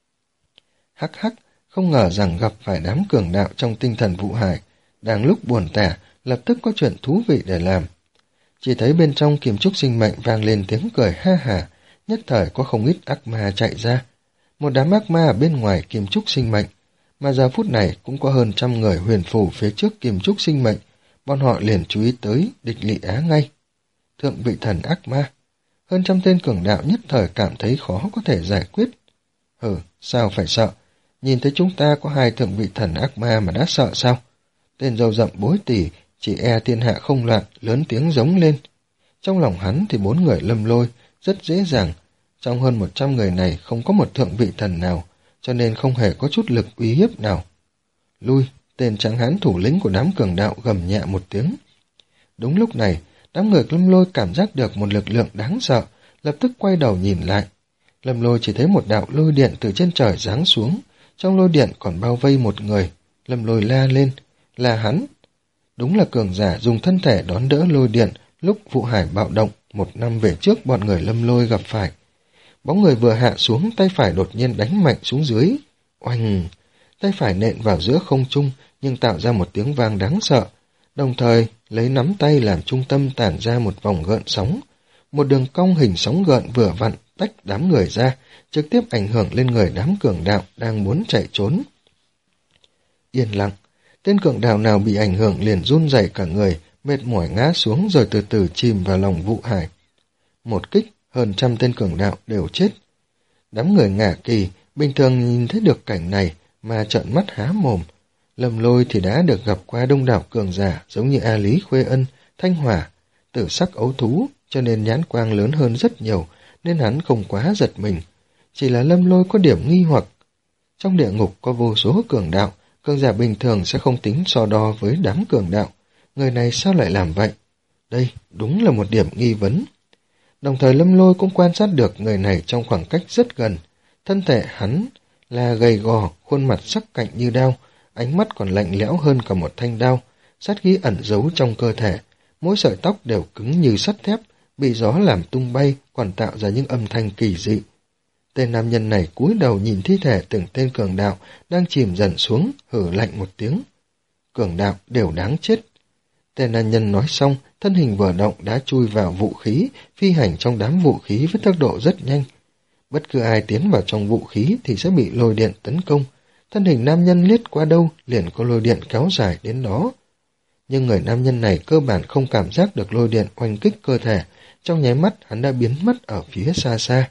[SPEAKER 1] Hắc hắc, không ngờ rằng gặp phải đám cường đạo trong tinh thần vụ hải, đang lúc buồn tẻ, lập tức có chuyện thú vị để làm. Chỉ thấy bên trong kim trúc sinh mệnh vang lên tiếng cười ha hả, nhất thời có không ít ác ma chạy ra. Một đám ác ma ở bên ngoài kim trúc sinh mệnh, mà giờ phút này cũng có hơn trăm người huyền phù phía trước kim trúc sinh mệnh, bọn họ liền chú ý tới địch lị á ngay. Thượng vị thần ác ma, hơn trăm tên cường đạo nhất thời cảm thấy khó có thể giải quyết. Hừ, sao phải sợ? Nhìn thấy chúng ta có hai thượng vị thần ác ma mà đã sợ sao? Tên râu rậm bối tỉ, chỉ e thiên hạ không loạn, lớn tiếng giống lên. Trong lòng hắn thì bốn người Lâm Lôi, rất dễ dàng. Trong hơn một trăm người này không có một thượng vị thần nào, cho nên không hề có chút lực uy hiếp nào. Lui, tên trắng hán thủ lĩnh của đám cường đạo gầm nhẹ một tiếng. Đúng lúc này, đám người Lâm Lôi cảm giác được một lực lượng đáng sợ, lập tức quay đầu nhìn lại. Lâm Lôi chỉ thấy một đạo lôi điện từ trên trời giáng xuống, trong lôi điện còn bao vây một người. Lâm Lôi la lên, là hắn. Đúng là cường giả dùng thân thể đón đỡ lôi điện lúc vụ hải bạo động một năm về trước bọn người Lâm Lôi gặp phải. Bóng người vừa hạ xuống, tay phải đột nhiên đánh mạnh xuống dưới. Oanh! Tay phải nện vào giữa không trung, nhưng tạo ra một tiếng vang đáng sợ. Đồng thời, lấy nắm tay làm trung tâm tản ra một vòng gợn sóng. Một đường cong hình sóng gợn vừa vặn tách đám người ra, trực tiếp ảnh hưởng lên người đám cường đạo đang muốn chạy trốn. Yên lặng, tên cường đạo nào bị ảnh hưởng liền run rẩy cả người, mệt mỏi ngã xuống rồi từ từ chìm vào lòng vụ hải. Một kích, hơn trăm tên cường đạo đều chết. Đám người ngả kỳ, bình thường nhìn thấy được cảnh này mà trợn mắt há mồm. Lâm Lôi thì đã được gặp qua đông đảo cường giả giống như A Lý Khuê Ân, Thanh Hỏa, Tử Sắc Ấu Thú, cho nên nhãn quang lớn hơn rất nhiều, nên hắn không quá giật mình. Chỉ là Lâm Lôi có điểm nghi hoặc. Trong địa ngục có vô số cường đạo, cường giả bình thường sẽ không tính so đo với đám cường đạo. Người này sao lại làm vậy? Đây đúng là một điểm nghi vấn. Đồng thời Lâm Lôi cũng quan sát được người này trong khoảng cách rất gần. Thân thể hắn là gầy gò, khuôn mặt sắc cạnh như đao, ánh mắt còn lạnh lẽo hơn cả một thanh đao, sát khí ẩn giấu trong cơ thể, mỗi sợi tóc đều cứng như sắt thép, bị gió làm tung bay, còn tạo ra những âm thanh kỳ dị. Tên nam nhân này cúi đầu nhìn thi thể từng tên cường đạo đang chìm dần xuống, hử lạnh một tiếng. Cường đạo đều đáng chết. Tên nam nhân nói xong, thân hình vừa động đã chui vào vũ khí, phi hành trong đám vũ khí với tốc độ rất nhanh. Bất cứ ai tiến vào trong vũ khí thì sẽ bị lôi điện tấn công. Thân hình nam nhân liếc qua đâu liền có lôi điện kéo dài đến đó. Nhưng người nam nhân này cơ bản không cảm giác được lôi điện oanh kích cơ thể, trong nháy mắt hắn đã biến mất ở phía xa xa.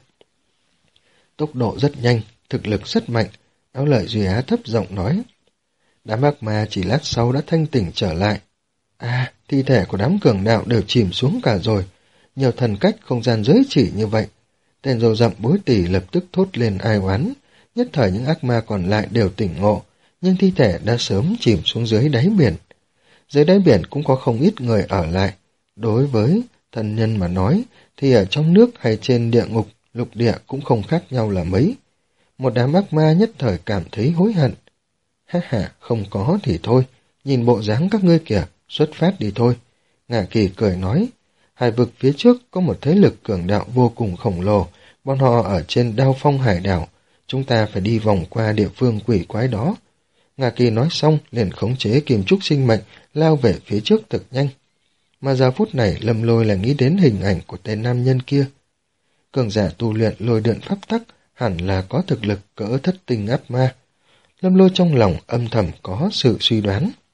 [SPEAKER 1] Tốc độ rất nhanh, thực lực rất mạnh, Áo Lợi Duy Á thấp giọng nói. Đám ác ma chỉ lát sau đã thanh tỉnh trở lại. À, thi thể của đám cường đạo đều chìm xuống cả rồi, nhiều thần cách không gian giới chỉ như vậy. Tên râu rậm bối tỉ lập tức thốt lên ai oán, nhất thời những ác ma còn lại đều tỉnh ngộ, nhưng thi thể đã sớm chìm xuống dưới đáy biển. Dưới đáy biển cũng có không ít người ở lại. Đối với thân nhân mà nói, thì ở trong nước hay trên địa ngục, lục địa cũng không khác nhau là mấy. Một đám ác ma nhất thời cảm thấy hối hận. Ha ha, không có thì thôi, nhìn bộ dáng các ngươi kìa, xuất phát đi thôi. Ngạ Kỳ cười nói, hải vực phía trước có một thế lực cường đạo vô cùng khổng lồ, bọn họ ở trên Đao Phong hải đảo, chúng ta phải đi vòng qua địa phương quỷ quái đó. Ngạ Kỳ nói xong liền khống chế kim trúc sinh mệnh lao về phía trước thật nhanh. Mà giờ phút này Lâm Lôi là nghĩ đến hình ảnh của tên nam nhân kia. Cường giả tu luyện lôi điện pháp tắc hẳn là có thực lực cỡ thất tinh áp ma. Lâm Lôi trong lòng âm thầm có sự suy đoán.